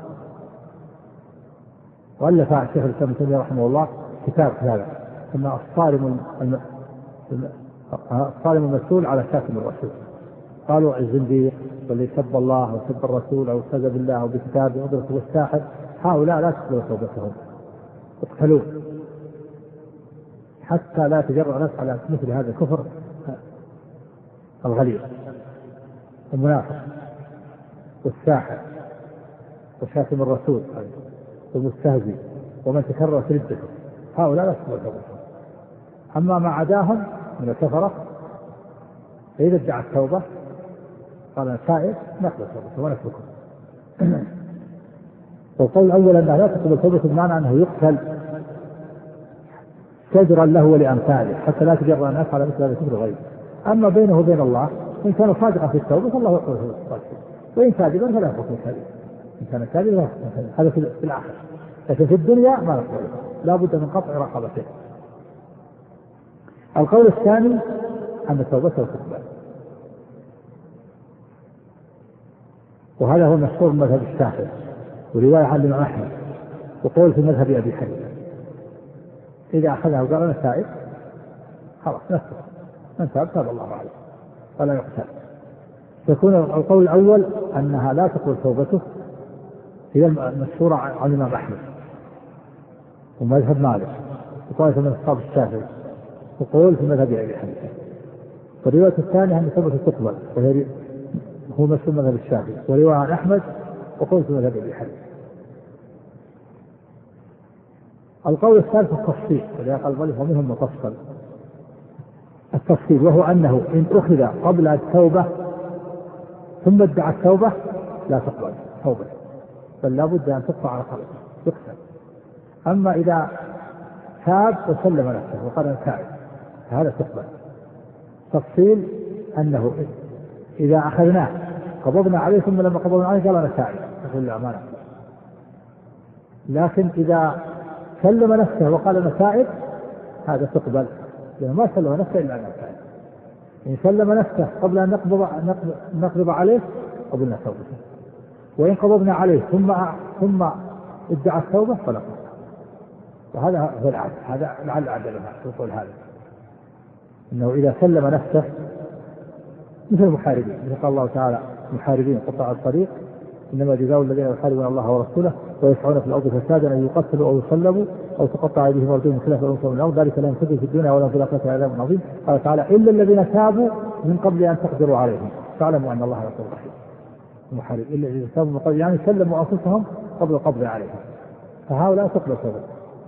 وألف الشيخ الإسلام ابن تيمية رحمه الله كتاب هذا ثم الصارم الم... الصارم المسؤول على شاتم الرسول. قالوا الزنديق واللي سب الله وسب الرسول أو كذب بالله وبكتابه وبرسول والساحر هؤلاء لا تقبل توبتهم، اقتلوه حتى لا تجرأ نفس على مثل هذا الكفر الغليظ. المنافق والساحر وشاتم الرسول والمستهزئ ومن تكرر في ردته هؤلاء لا تقبل توبتهم. أما ما عداهم من الكفرة فإذا ادعى التوبة قال أنا تائب نقبل توبته ونتركه. والقول الأول أنها لا تقبل توبة بمعنى أنه يقتل شجرا له ولأمثاله حتى لا تجرأ الناس على مثل هذا الكفر غيره. أما بينه وبين الله إن كان صادقا في التوبة فالله يقبل توبته، وإن كاذبا فلا يقبل كاذبا، إن كان كاذبا هذا في الآخر، لكن في الدنيا ما نقبله، لا بد من قطع رقبته. القول الثاني أن توبته تقبل، وهذا هو مشهور من مذهب الشافعي ورواية عن الإمام أحمد وقول في مذهب أبي حنيفة. إذا أخذها وقال أنا تائب خلاص نفسه من تاب تاب الله عليه ولا يقتل. يكون القول الأول أنها لا تقبل توبته هي المشهورة عن الإمام أحمد ومذهب مالك وطائفة من أصحاب الشافعي وقول في مذهب أبي حنيفة. والرواية الثانية أن توبته تقبل وهي هو مشهور مذهب الشافعي ورواية عن أحمد وقول في مذهب أبي حنيفة. القول الثالث التفصيل الذي قال المؤلف ومنهم مفصل التفصيل، وهو أنه إن أخذ قبل التوبة ثم ادعى التوبة لا تقبل توبة بل لا بد أن تقطع على قلبه يقتل. أما إذا تاب وسلم نفسه وقال أنا تائب هذا تقبل. تفصيل أنه إذا أخذناه قبضنا عليه ثم لما قبضنا عليه قال أنا تائب نقول لا ما نقبل. لكن إذا سلم نفسه وقال أنا تائب هذا تقبل، لأنه ما سلم نفسه إلا أنا تائب. إن سلم نفسه قبل أن نقبض نقبض عليه قبلنا توبته، وإن قبضنا عليه ثم ثم ادعى التوبة فلا قبل. وهذا هو العدل، هذا لعل العدل يقول هذا إنه إذا سلم نفسه مثل المحاربين، مثل قال الله تعالى المحاربين قطع الطريق إنما جزاء الذين يحاربون الله ورسوله ويسعون في الأرض فسادا أن يقتلوا أو يصلبوا أو تقطع أيديهم وأرجلهم من خلاف وينفوا من الأرض ذلك لهم خزي في الدنيا ولهم في الآخرة عذاب عظيم. قال تعالى إلا الذين تابوا من قبل أن تقدروا عليهم فاعلموا أن الله غفور رحيم. المحارب إلا الذين تابوا من قبل يعني سلموا أنفسهم قبل القبض عليهم فهؤلاء تقبل توبة.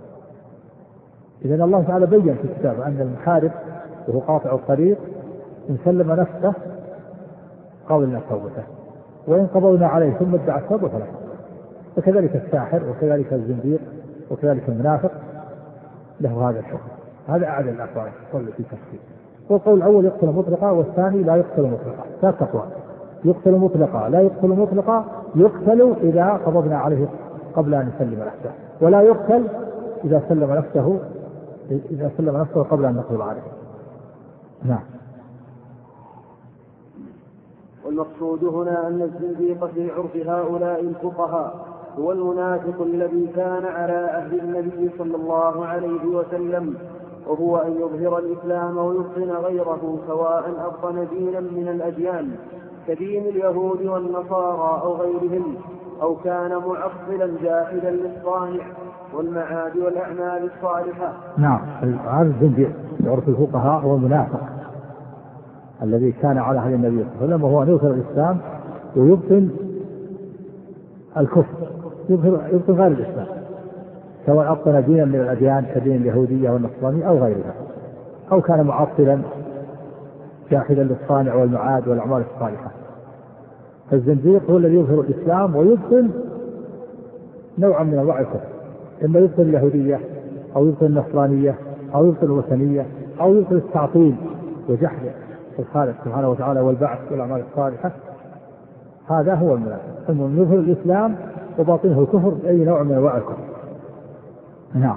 إذن الله تعالى بين في الكتاب أن المحارب وهو قاطع الطريق إن سلم نفسه قبلنا توبته، وإن قبضنا عليه ثم ادعى التوبة فلا. وكذلك الساحر وكذلك الزنديق وكذلك المنافق له هذا الحكم. هذا أعلى الأقوال قول في تفصيل. والقول الأول يقتل مطلقا والثاني لا يقتل مطلقا. ثلاث أقوال: يقتل مطلقا، لا يقتل مطلقا، يقتل إذا قبضنا عليه قبل أن يسلم نفسه، ولا يقتل إذا سلم نفسه إذا سلم نفسه قبل أن نقبض عليه. نعم. والمقصود هنا أن الزنديق في عرف هؤلاء الفقهاء هو المنافق الذي كان على عهد النبي صلى الله عليه وسلم، وهو أن يظهر الإسلام ويبطن غيره، سواء أبطن دينا من الأديان كدين اليهود والنصارى أو غيرهم، أو كان معطلا جاحدا للصانع والمعاد والأعمال الصالحة. نعم. هذا الزنديق في عرف الفقهاء هو المنافق الذي كان على عهد النبي صلى الله عليه وسلم، وهو أن يظهر الإسلام ويبطن الكفر، يظهر يبطن غير الإسلام، سواء أبطن دينا من الأديان كدين اليهودية والنصرانية أو غيرها، أو كان معطلا جاحدا للصانع والمعاد والأعمال الصالحة. فالزنديق هو الذي يظهر الإسلام ويبطن نوعا من أنواع الكفر، إما يبطن اليهودية أو يبطن النصرانية أو يبطن الوثنية أو يبطن التعطيل وجحد الخالق سبحانه وتعالى والبعث والأعمال الصالحة. هذا هو المنافق، المهم يظهر الإسلام وباطنه الكفر بأي نوع من أنواع الكفر. نعم.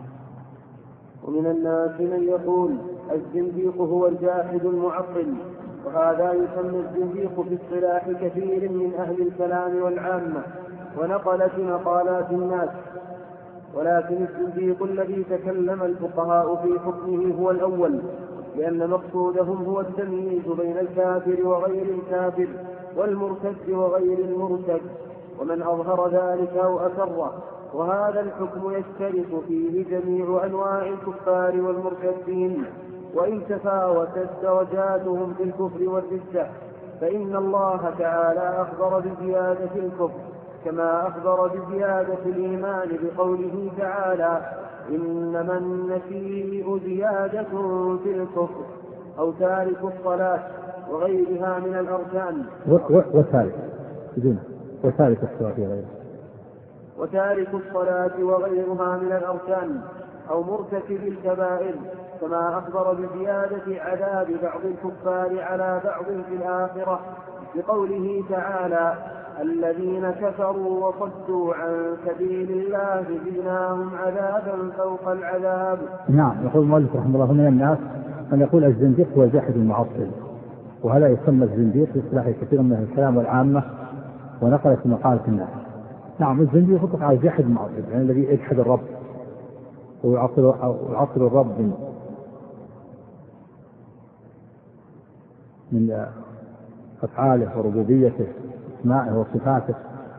ومن الناس من يقول الزنديق هو الجاحد المعطل، وهذا يسمى الزنديق في اصطلاح كثير من أهل الكلام والعامة ونقلة مقالات الناس. ولكن الزنديق الذي تكلم الفقهاء في حكمه هو الأول، لأن مقصودهم هو التمييز بين الكافر وغير الكافر والمرتد وغير المرتد، ومن أظهر ذلك أو أسره، وهذا الحكم يشترك فيه جميع أنواع الكفار والمرتدين، وإن تفاوتت درجاتهم في الكفر والردة، فإن الله تعالى أخبر بزيادة الكفر كما أخبر بزيادة الإيمان بقوله تعالى إنما النسيء زيادة في الكفر، أو تارك الصلاة وغيرها من الأركان وتارك وتارك الصلاة وغيرها وتارك الصلاة وغيرها من الأركان أو مرتكب الكبائر، كما أخبر بزيادة عذاب بعض الكفار على بعض في الآخرة بقوله تعالى الذين كفروا وصدوا عن سبيل الله زدناهم عذابا فوق العذاب. نعم. يقول المؤلف رحمه الله من الناس من يقول الزنديق هو الجاحد المعطل، وهذا يسمى الزنديق في اصطلاح كثير من الكلام والعامة ونقلة مقالة الناس. نعم. الزنديق يطلق على الجاحد المعطل، يعني الذي يجحد الرب ويعطل يعطل الرب من من أفعاله وربوبيته اسمائه وصفاته،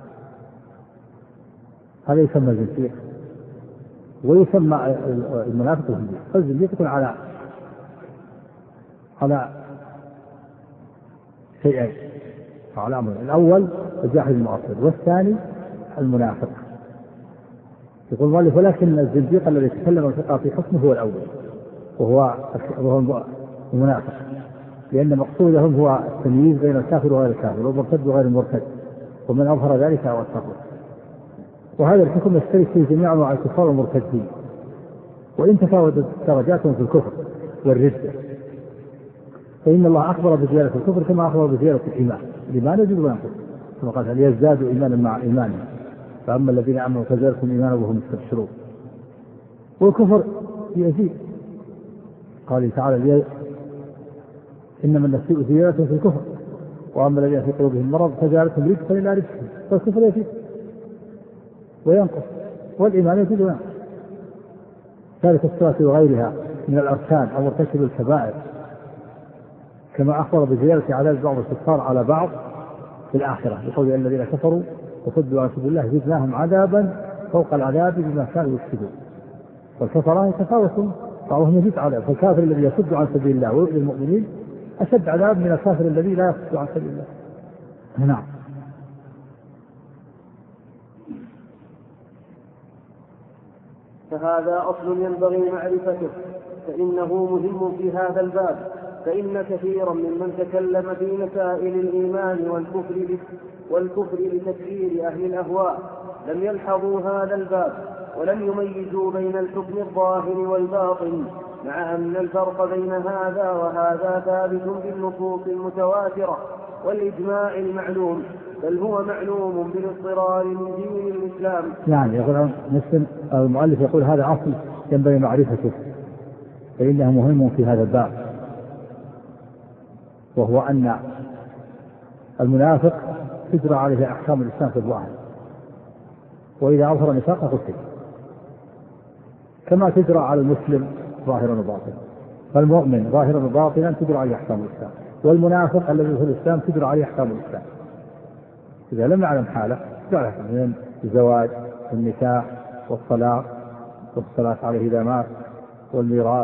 هذا يسمى الزنديق. ويسمى المنافق الزنديق. فالزنديق يكون على على شيئين، على أمر الأول الجاحد المعطل، والثاني المنافق. يقول المؤلف ولكن الزنديق الذي تكلم الفقهاء في حكمه هو الأول، وهو وهو المنافق، لأن مقصودهم هو التمييز بين الكافر وغير الكافر والمرتد وغير المرتد، ومن أظهر ذلك أو أسره. وهذا الحكم يشترك في جميع أنواع الكفار والمرتدين، وإن تفاوتت درجاتهم في الكفر والردة، فإن الله أخبر بزيادة الكفر كما أخبر بزيادة الإيمان. الإيمان يزيد وينقص كما قال ليزدادوا إيمانا مع إيمانهم، فأما الذين آمنوا فزادتهم إيمانا وهم يستبشرون. والكفر يزيد، قال تعالى إنما النسيء زيادة في الكفر، وأما الذين في قلوبهم مرض فزادتهم رجسا إلى رجسهم. فالكفر يزيد وينقص، والإيمان يزيد وينقص. ذلك الصلاة وغيرها من الأركان أو مرتكب الكبائر، كما أخبر بزيادة عذاب بعض الكفار على بعض في الآخرة بقول الذين كفروا وصدوا عن سبيل الله زدناهم عذابا فوق العذاب بما كانوا يكسبون. والكفرة يتفاوتون، بعضهم يزيد عذاب، فالكافر الذي يصد عن سبيل الله ويؤذي المؤمنين أشد عذاب من الكافر الذي لا يصد عن سبيل الله. نعم. فهذا أصل ينبغي معرفته، فإنه مهم في هذا الباب، فإن كثيرا ممن تكلم في مسائل الإيمان والكفر والكفر لتكفير أهل الأهواء لم يلحظوا هذا الباب، ولم يميزوا بين الحكم الظاهر والباطن، مع أن الفرق بين هذا وهذا ثابت بالنصوص المتواترة، والإجماع المعلوم، بل هو معلوم بالاضطرار من دين الإسلام. يعني يقول مسلم المؤلف يقول هذا أصل ينبغي معرفته فإنه مهم في هذا الباب، وهو أن المنافق تجرى عليه أحكام الإسلام في الظاهر، وإذا أظهر نفاقه قتل، كما تجرى على المسلم ظاهرا وباطنا. فالمؤمن ظاهرا وباطنا تجرى عليه أحكام الإسلام، والمنافق الذي في الإسلام تجرى عليه أحكام الإسلام. إذا لم يعلم حاله جعله من الزواج والنكاح والصلاة والصلاة عليه إذا مات والميراث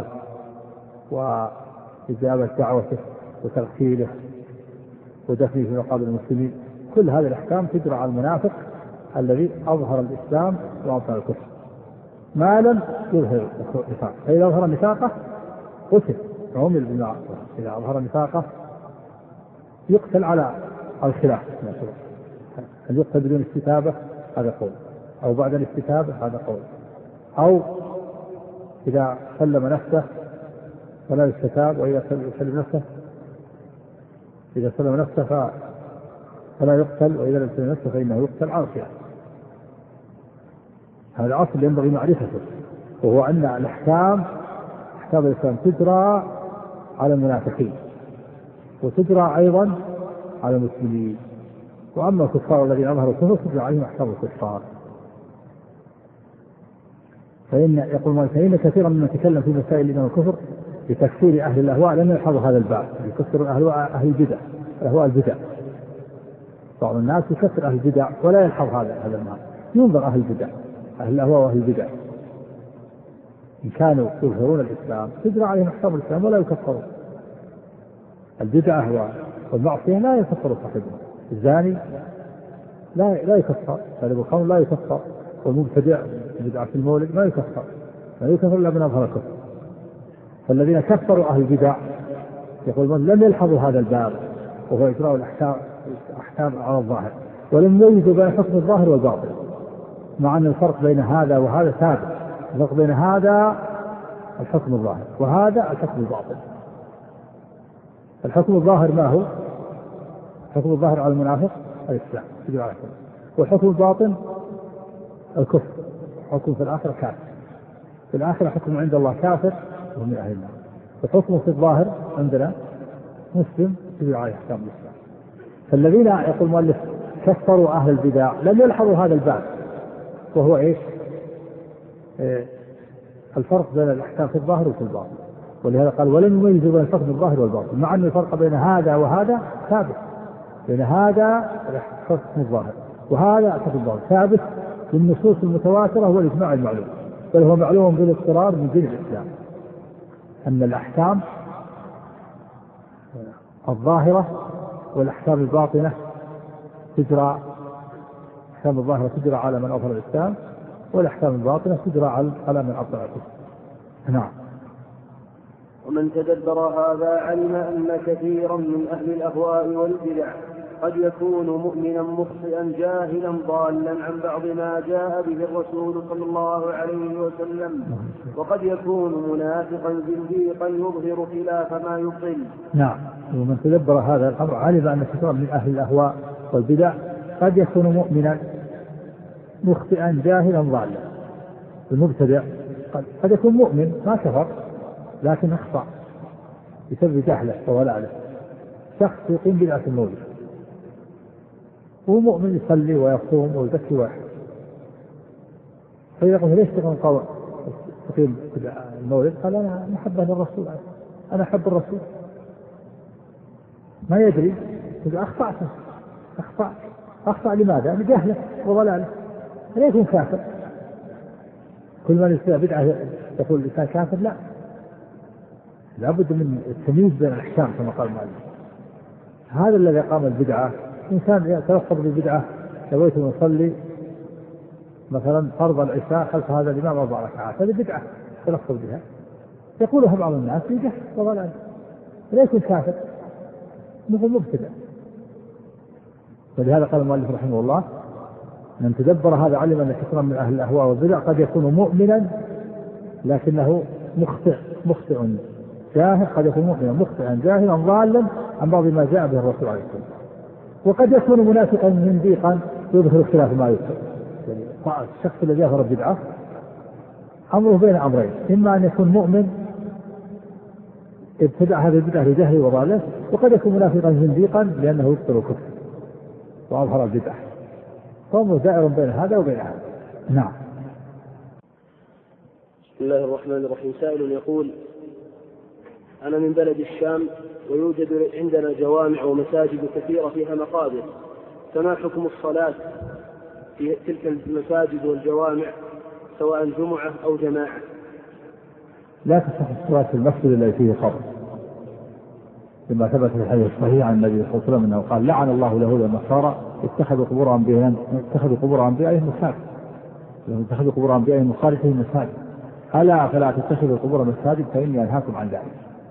وإجابة دعوته وتغسيله ودفنه في مقابر المسلمين، كل هذه الأحكام تجرى على المنافق الذي أظهر الإسلام وأبطن الكفر ما لم يظهر النفاق. فإذا أظهر نفاقه قتل عمل بالمعصية، إذا أظهر نفاقه يقتل على الخلاف، هل يقتل بدون استتابة هذا قول، أو بعد الاستتابة هذا قول، أو إذا سلم نفسه فلا يستتاب، وإذا سلم نفسه إذا سلم نفسه فلا يقتل، وإذا لم يسلم نفسه فإنه يقتل على الخلاف. هذا أصل ينبغي معرفته، وهو أن الأحكام أحكام الإسلام تجرى على المنافقين وتجرى أيضا على المسلمين، وأما الكفار الذين أظهروا الكفر تجرى عليهم أحكام الكفار. فإن يقول فإن كثيرا ممن تكلم في مسائل الإيمان والكفر بتكفير أهل الأهواء لم يلحظوا هذا الباب، يكفر أهل أهل البدع أهواء البدع. بعض الناس يكفر أهل البدع ولا يلحظ هذا هذا المعنى. ينظر أهل البدع أهل الأهواء وأهل البدع إن كانوا يظهرون الإسلام تجرى عليهم أحكام الإسلام ولا يكفرون. البدعة والمعصية لا يكفر صاحبها، الزاني لا لا يكفر، شارب الخمر لا يكفر، والمبتدع بدعة في المولد ما يكفر، لا يكفر إلا من أظهر الكفر. فالذين كفروا أهل البدع يقول من لم يلحظوا هذا الباب، وهو إجراء الأحكام أحكام على الظاهر، ولم يوجدوا بين حكم الظاهر والباطن، مع أن الفرق بين هذا وهذا ثابت. الفرق بين هذا الحكم الظاهر وهذا الحكم الباطن. الحكم الظاهر ما هو؟ الحكم الظاهر على المنافق الإسلام تجري على الكفر، والحكم الباطن الكفر، حكم في الآخرة كافر، في الآخرة حكم عند الله كافر وهم من أهل النار، والحكم في الظاهر عندنا مسلم تجري عليه أحكام الإسلام. فالذين يقول المؤلف كفروا أهل البدع لم يلحظوا هذا الباب، وهو إيش؟ إيه الفرق بين الأحكام في الظاهر وفي الباطن. ولهذا قال ولم يميزوا بين الفرق بين الظاهر والباطن، مع أن الفرق بين هذا وهذا ثابت، بين هذا الفرق في الظاهر وهذا الفرق في الباطن ثابت بالنصوص المتواترة والإجماع المعلوم، بل هو معلوم بالاضطرار من دين الإسلام أن الأحكام الظاهرة والأحكام الباطنة تجرى، الأحكام الظاهرة تجرى على من أظهر الإسلام، والأحكام الباطنة تجرى على من أبطل الكفر. نعم. ومن تدبر هذا علم أن كثيرا من أهل الأهواء والبدع قد يكون مؤمنا مخطئا جاهلا ضالا عن بعض ما جاء به الرسول صلى الله عليه وسلم، وقد يكون منافقا زنديقا يظهر خلاف ما يبطل. نعم. ومن تدبر هذا الأمر علم أن كثيرا من أهل الأهواء والبدع قد يكون مؤمنا مخطئا جاهلا ضالا. المبتدع قد يكون مؤمن ما كفر لكن أخطأ بسبب جهله وضلاله. شخص يقيم بدعة المولد، هو مؤمن يصلي ويصوم ويزكي ويحج، فيقول ليش تقوم تقيم المولد؟ قال أنا محبة للرسول، أنا أحب الرسول. ما يدري إذا أخطأت أخطأ أخطأ لماذا؟ لجهله وضلاله، لا يكون كافر. كل من يصير بدعة يقول الإنسان كافر؟ لا، لابد من التمييز بين الأحكام كما قال المؤلف. هذا الذي قام البدعة إنسان يتلفظ بالبدعة، نويت أن أصلي مثلا فرض العشاء خلف هذا الإمام أربع ركعات، هذه بدعة تلفظ بها يقولها بعض الناس لجهل وضلال، لا يكون كافر، مثل مبتدع. ولهذا قال المؤلف رحمه الله من تدبر هذا علم أن كثيرا من أهل الأهواء والبدع قد يكون مؤمنا لكنه مخطئ مخطئ جاهل، قد يكون مؤمنا مخطئا جاهلا ضالا عن بعض ما جاء به الرسول عليه الصلاة والسلام. وقد يكون منافقا زنديقا يدخل اختلاف ما يدخل. يعني الشخص الذي يظهر بدعة أمره بين أمرين، إما أن يكون مؤمن ابتدع هذه البدعة لجهل وضلاله، وقد يكون منافقا زنديقا لأنه يبطل الكفر وأظهر البدعة، فهو دائر بين هذا وبين هذا. نعم. بسم الله الرحمن الرحيم. سائل يقول: أنا من بلد الشام ويوجد عندنا جوامع ومساجد كثيرة فيها مقابر، فما حكم الصلاة في تلك المساجد والجوامع سواء جمعة أو جماعة؟ لا تصح الصلاة في المسجد الذي فيه قبر، لما ثبت في الحديث الصحيح عن النبي صلى الله عليه وسلم أنه قال: لعن الله اليهود والنصارى اتخذوا قبور أنبيائهم اتخذوا قبور أنبيائهم مساجد، اتخذوا قبور أنبيائهم وصالحهم مساجد، ألا فلا تتخذوا قبور مساجد فإني أنهاكم عن ذلك.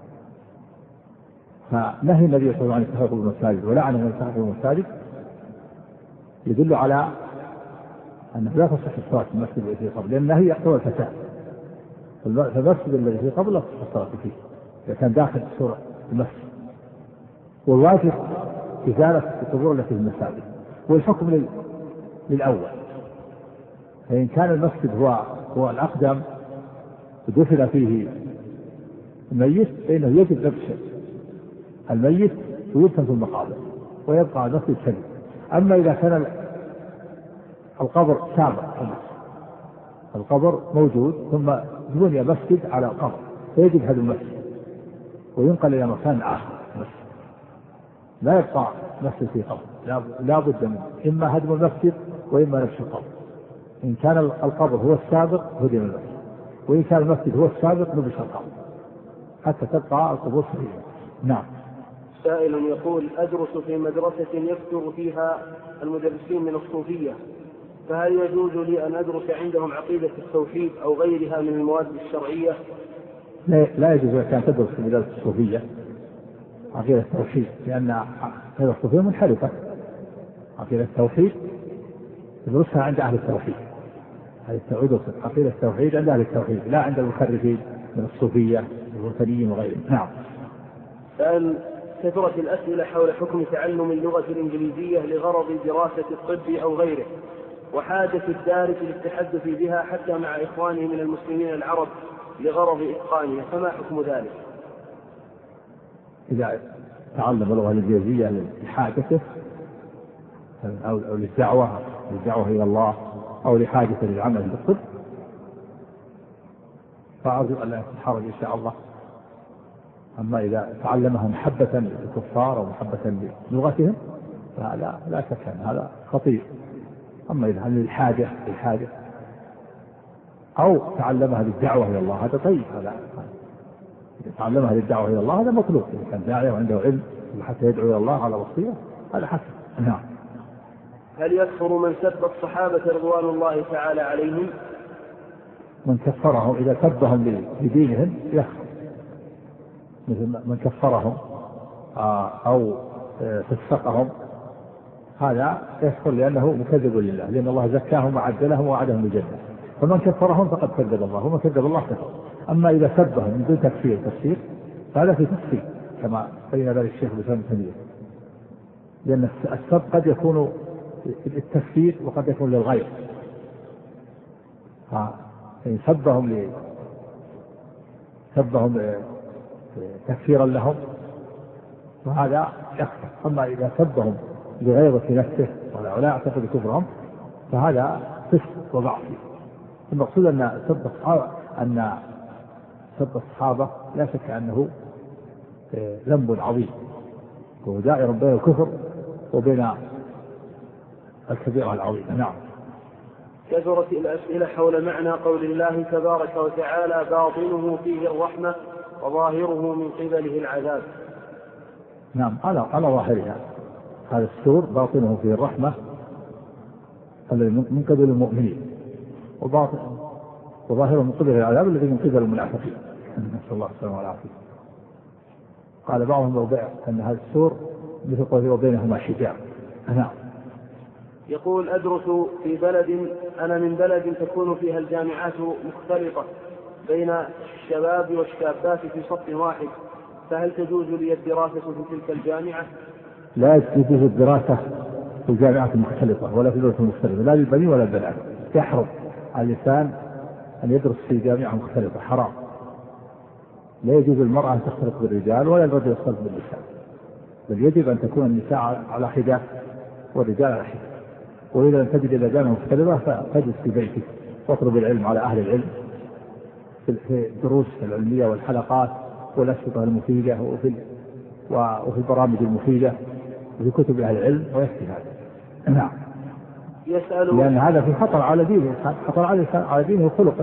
فنهي النبي صلى الله عليه وسلم عن اتخاذ المساجد ولعن من اتخذ المساجد يدل على أنه لا تصح الصلاة في المسجد الذي فيه قبر، لأن النهي يقتضي الفساد. فالمسجد الذي فيه قبر لا تصح الصلاة فيه إذا كان داخل السورة المسجد، والواجب إزالة القبور التي في المساجد. والحكم لل... للأول، فإن كان المسجد هو هو الأقدم ودفن فيه الميت فإنه يجب نبش الميت ويدفن في المقابر ويبقى المسجد سليم. أما إذا كان القبر سابق، القبر موجود ثم بني مسجد على القبر، فيجب هذا المسجد وينقل إلى مكان آخر، لا يبقى مسجد في قبر، لا بد من إما هدم المسجد وإما نبش القبر. إن كان القبر هو السابق هدم المسجد، وإن كان المسجد هو السابق نبش القبر حتى تبقى القبور سليمة. نعم. سائل يقول: أدرس في مدرسة يكثر فيها المدرسين من الصوفية، فهل يجوز لي أن أدرس عندهم عقيدة التوحيد أو غيرها من المواد الشرعية؟ لا, لا يجوز لك أن تدرس في مدرسة الصوفية عقيدة التوحيد، لأن هذه الصوفية منحرفة. عقيدة التوحيد تدرسها عند أهل التوحيد، هذه التوحيد عقيدة التوحيد عند أهل التوحيد، لا عند المخرفين من الصوفية والوثنيين وغيرهم. نعم. سأل: كثرت الأسئلة حول حكم تعلم اللغة الإنجليزية لغرض دراسة الطب أو غيره، وحاجة الدارس للتحدث بها حتى مع إخوانه من المسلمين العرب لغرض إتقانها، فما حكم ذلك؟ إذا تعلم اللغة الإنجليزية لحاجته أو للدعوة للدعوة إلى الله أو لحاجة للعمل بالطب فأرجو أن لا يكون حرج إن شاء الله. أما إذا تعلمها محبة للكفار أو محبة للغتهم فلا لا شك أن هذا خطير. أما إذا للحاجة للحاجة أو تعلمها للدعوة إلى الله هذا طيب، هذا إذا تعلمها للدعوة إلى الله هذا مطلوب، إذا كان داعية وعنده علم حتى يدعو إلى الله على بصيرة هذا حسن. نعم. هل يكفر من سب الصحابة رضوان الله تعالى عليهم؟ من كفرهم إذا سبهم لدينهم يكفر، مثل من كفرهم أو فسقهم هذا يكفر لأنه مكذب لله، لأن الله زكاهم وعدلهم ووعدهم بالجنة. فمن كفرهم فقد كذب الله، ومن كذب الله كفر. أما إذا سبهم من دون تكفير تفسير فهذا في تفسير كما بين ذلك الشيخ الإسلام ابن تيمية، لأن السب قد يكون للتفسير وقد يكون للغير. فإن سبهم ل سبهم تكفيرا لهم وهذا يكفر. أما إذا سبهم لغيره نفسه ولا يعتقد كفرهم فهذا فسق ومعصية. المقصود أن سب الصحابة أن سب الصحابة لا شك أنه ذنب عظيم وهو دائر بين الكفر وبين الكبيرة العظيمة. نعم. كثرت الأسئلة حول معنى قول الله تبارك وتعالى: باطنه فيه الرحمة وظاهره من قبله العذاب. نعم، على على ظاهرها هذا السور باطنه فيه الرحمة الذي من قبل المؤمنين، وباطن وظاهره من قبل العذاب الذي من قبل المنافقين، نسأل الله السلامة والعافية. قال بعضهم وبع أن هذا السور مثل قوله وبينهما حجاب. نعم. يقول: أدرس في بلد أنا من بلد تكون فيها الجامعات مختلطة بين الشباب والشابات في صف واحد، فهل تجوز لي الدراسة في تلك الجامعة؟ لا يجوز الدراسة في الجامعات المختلطة ولا في الدول المختلفة، لا للبنين ولا البنات. يحرم على الإنسان أن يدرس في جامعة مختلطة، حرام. لا يجوز المرأة أن تختلط بالرجال ولا الرجل يختلط بالنساء، بل يجب أن تكون النساء على حجاب والرجال على حجاب. وإذا لم تجد إلى جامعة مختلطة فاجلس في بيتك واطلب العلم على أهل العلم في الدروس العلمية والحلقات والأشرطة المفيدة وفي وفي البرامج المفيدة وفي كتب أهل العلم، ويكفي هذا. نعم. يسأل لأن هذا في خطر على دينه، خطر على دينه وخلقه.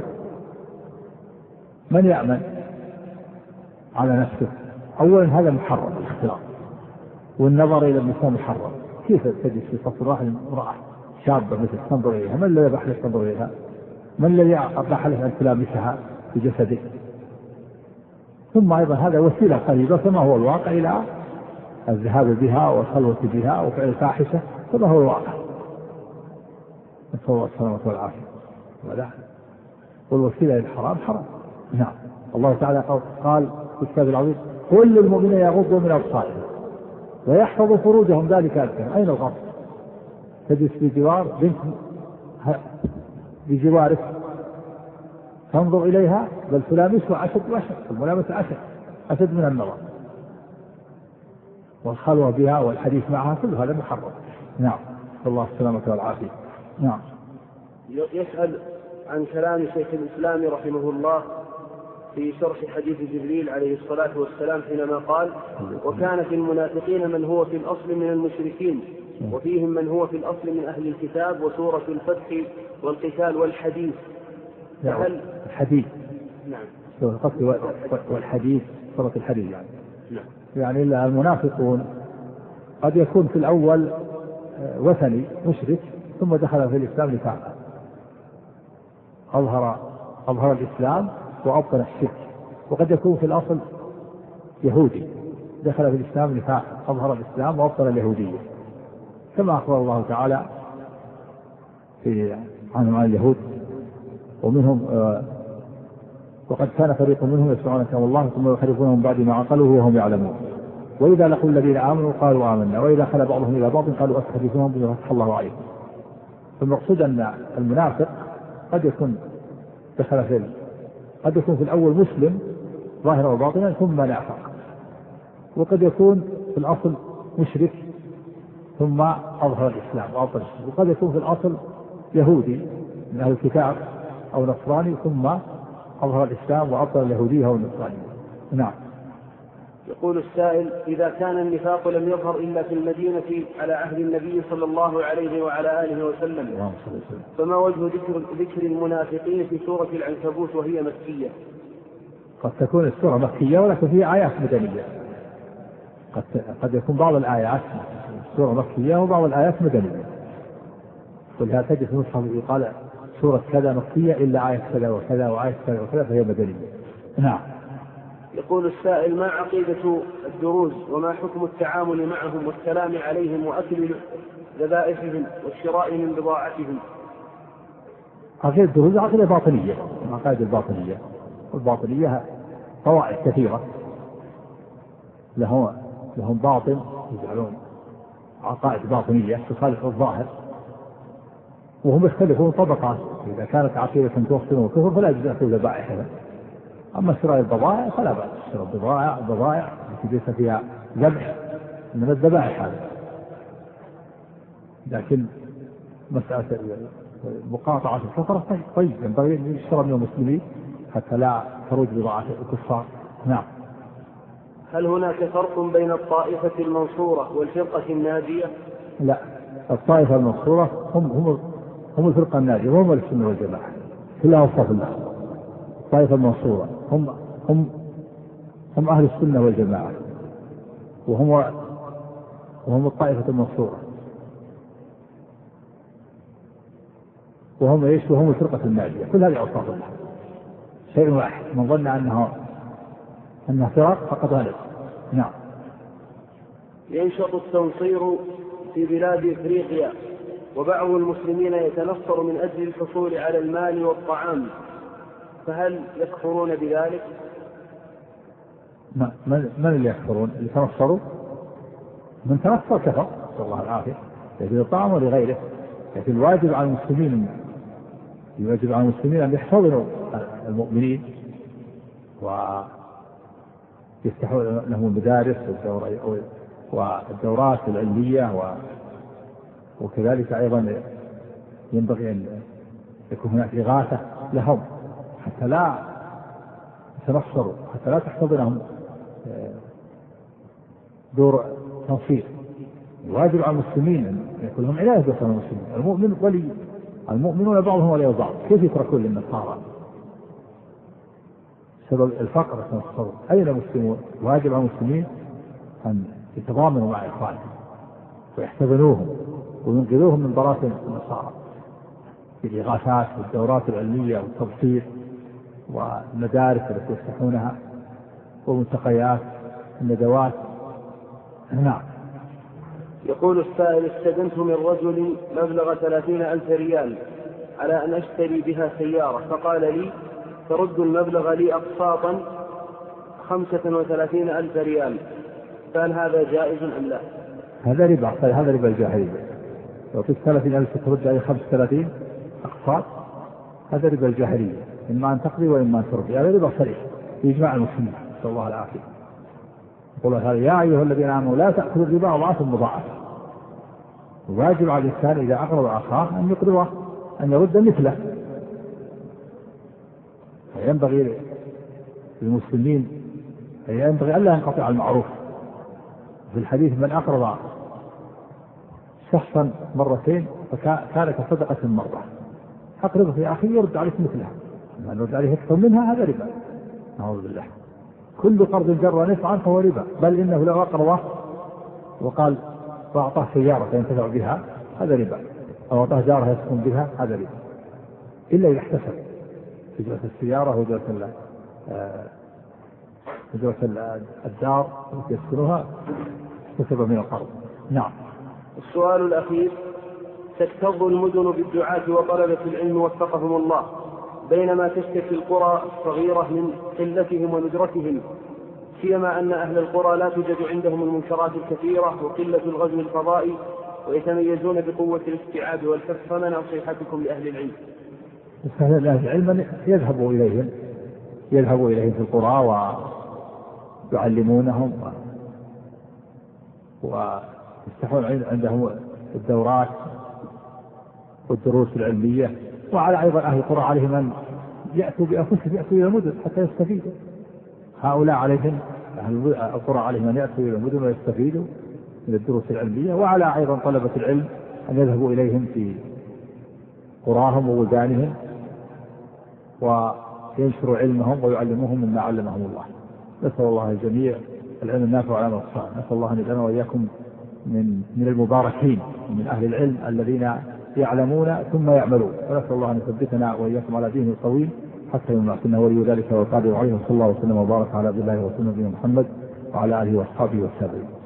من يأمن على نفسه؟ أولا هذا محرم الاختلاط، والنظر إلى النساء محرم. كيف تجلس في صف واحد امرأة شابة مثل تنظر إليها؟ من الذي أباح لك تنظر إليها؟ من الذي أباح لك أن تلامسها بجسدك؟ ثم أيضا هذا وسيلة قريبة كما هو الواقع إلى الذهاب بها والخلوة بها وفعل الفاحشة كما هو الواقع، نسأل الله السلامة والعافية. والوسيلة للحرام حرام. نعم. الله تعالى قال في الكتاب العظيم: كل المؤمنين يغضوا من أبصارهم ويحفظوا فروجهم ذلك أزكى. أين الغض؟ تجلس بجوار بنت بجوارك تنظر إليها، بل تلامسها أشد وأشد، الملامسة أشد أشد من النظر، والخلوة بها والحديث معها كل هذا محرم. نعم. الله السلامة والعافية. نعم. يسأل عن كلام شيخ الإسلام رحمه الله في شرح حديث جبريل عليه الصلاة والسلام حينما قال: وكان في المنافقين من هو في الأصل من المشركين وفيهم من هو في الأصل من أهل الكتاب وسورة الفتح والقتال والحديث. هل الحديث؟ نعم. سورة الفتح والحديث، سورة الحديث يعني. نعم. يعني المنافقون قد يكون في الأول وثني مشرك ثم دخل في الإسلام نفاقا، أظهر أظهر الإسلام وأبطن الشرك. وقد يكون في الأصل يهودي دخل في الإسلام نفاقا، أظهر الإسلام وأبطن اليهودية، كما أخبر الله تعالى في عن اليهود: ومنهم آه وقد كان فريق منهم يسمعون كلام الله ثم يحرفونهم بعد ما عقلوه وهم يعلمون، وإذا لقوا الذين آمنوا قالوا آمنا وإذا خلا بعضهم إلى بعض قالوا أستحدثوهم بما فتح الله عليهم. فالمقصود أن المنافق قد يكون دخل في قد يكون في الأول مسلم ظاهرا وباطنا ثم نافق، وقد يكون في الأصل مشرك ثم أظهر الإسلام وأبطن الشرك، وقد يكون في الأصل يهودي من أهل الكتاب أو نصراني ثم أظهر الإسلام وأبطن اليهودية أو النصرانية. نعم. يقول السائل: إذا كان النفاق لم يظهر إلا في المدينة على عهد النبي صلى الله عليه وعلى آله وسلم، فما وجه ذكر, ذكر المنافقين في سورة العنكبوت وهي مكية؟ قد تكون السورة مكية ولكن فيها آيات مدنية. قد, قد يكون بعض الآيات سورة مكية وبعض الآيات مدنية، ولهذا تجد في المصحف يقال سورة كذا مكية إلا آية كذا وكذا وآية كذا وكذا فهي مدنية. نعم. يقول السائل: ما عقيدة الدروز وما حكم التعامل معهم والسلام عليهم وأكل ذبائحهم والشراء من بضاعتهم؟ عقيدة الدروز عقيدة باطنية، عقائد الباطنية، والباطنية طوائف كثيرة لهم لهم باطن يجعلون عقائد باطنية تخالف الظاهر، وهم يختلفون طبقات. إذا كانت عقيدة توصل وكفر فلا يجوز أكل ذبائحها، أما شراء البضائع فلا بأس. شراء البضائع البضائع التي ليس فيها ذبح من الذبائح هذا، لكن مسألة مقاطعة الفقرة طيب ينبغي أن يشترى من المسلمين حتى لا تروج بضاعة الكفار. نعم. هل هناك فرق بين الطائفة المنصورة والفرقة الناجية؟ لا، الطائفة المنصورة هم هم هم الفرقة الناجية وهم السنة والجماعة كلها وصف الله. الطائفة المنصورة هم هم هم أهل السنة والجماعة، وهم وهم الطائفة المنصورة، وهم ايش؟ وهم الفرقة الناجية. كل هذه أوصاف الله، شيء واحد. من ظن أنها أنها فرق فقد غلط. نعم. ينشط التنصير في بلاد إفريقيا وبعض المسلمين يتنصر من أجل الحصول على المال والطعام، فهل يكفرون بذلك؟ من من اللي يكفرون؟ اللي تنصروا؟ من تنصر كفر، نسأل الله العافية. لكن الطعام لغيره. لكن الواجب على المسلمين يجب على المسلمين أن يحتضنوا المؤمنين ويفتحوا لهم المدارس والدورات العلمية، وكذلك أيضا ينبغي أن يكون هناك إغاثة لهم حتى لا يتنصروا، حتى لا تحتضنهم دور تنصير. الواجب على المسلمين أن يكون لهم عناية بصر المسلمين. المؤمن ولي، المؤمنون بعضهم ولي بعض، كيف يتركون للنصارى سبب الفقر والصبر؟ أين المسلمون؟ الواجب على المسلمين أن يتضامنوا مع إخوانهم ويحتضنوهم وينقذوهم من براثن النصارى بالإغاثات والدورات العلمية والتبصير والمدارس التي يفتحونها وملتقيات الندوات. نعم. يقول السائل: استدنت من رجل مبلغ ثلاثين ألف ريال على أن أشتري بها سيارة، فقال لي ترد المبلغ لي أقساطا خمسة وثلاثين ألف ريال، فهل هذا جائز أم لا؟ هذا ربا، هذا ربا الجاهلية. يعطيك ثلاثين ألف ترد عليه خمسة وثلاثين أقساط، هذا ربا الجاهلية، إما أن تقضي وإما أن ترضي. هذا ربا صريح في إجماع المسلمين، نسأل الله العافية. يقول هذا: يا أيها الذين آمنوا لا تأكلوا الربا أضعاف مضاعفة. الواجب على الإنسان إذا أقرض أخاه أن يقرضه، أن يرد مثله. ينبغي للمسلمين ينبغي ألا ينقطع المعروف. في الحديث: من أقرض شخصا مرتين فكان كصدقة مرة. أقرضه يا أخي يرد عليك مثلها، من يرد عليه أكثر منها هذا ربا، نعوذ بالله. كل قرض جر نفعا فهو ربا، بل إنه لو أقرضه وقال وأعطاه سيارة ينتفع بها هذا ربا، أو أعطاه جارة يسكن بها هذا ربا، إلا إذا احتسب أجرة السيارة وأجرة أجرة الدار التي يسكنها احتسب من القرض. نعم. السؤال الأخير: تكتظ المدن بالدعاة وطلبة العلم وفقهم الله، بينما تشتكي القرى الصغيرة من قلتهم وندرتهم، سيما أن أهل القرى لا توجد عندهم المنكرات الكثيرة وقلة الغزو الفضائي، ويتميزون بقوة الاستيعاب والكف، فما نصيحتكم لأهل العلم؟ أهل العلم يذهبوا إليهم يذهبوا إليهم في القرى ويعلمونهم ويفتحون عندهم الدورات والدروس العلمية. وعلى أيضا أهل القرى عليهم أن يأتوا بأنفسهم، يأتوا إلى المدن حتى يستفيدوا. هؤلاء عليهم أهل القرى عليهم أن يأتوا إلى المدن ويستفيدوا من الدروس العلمية. وعلى أيضا طلبة العلم أن يذهبوا إليهم في قراهم وبلدانهم وينشروا علمهم ويعلموهم مما علمهم الله. نسأل الله الجميع العلم النافع والعمل الصالح. نسأل الله أن يجعلنا وإياكم من من المباركين من أهل العلم الذين يعلمون ثم يعملون. ونسأل الله أن يثبتنا وإياكم على دينه الطويل حتى يمكننا ولي ذلك والقادر عليه. صلى الله وسلم وبارك على عبد الله ورسوله نبينا محمد وعلى آله وأصحابه والتابعين.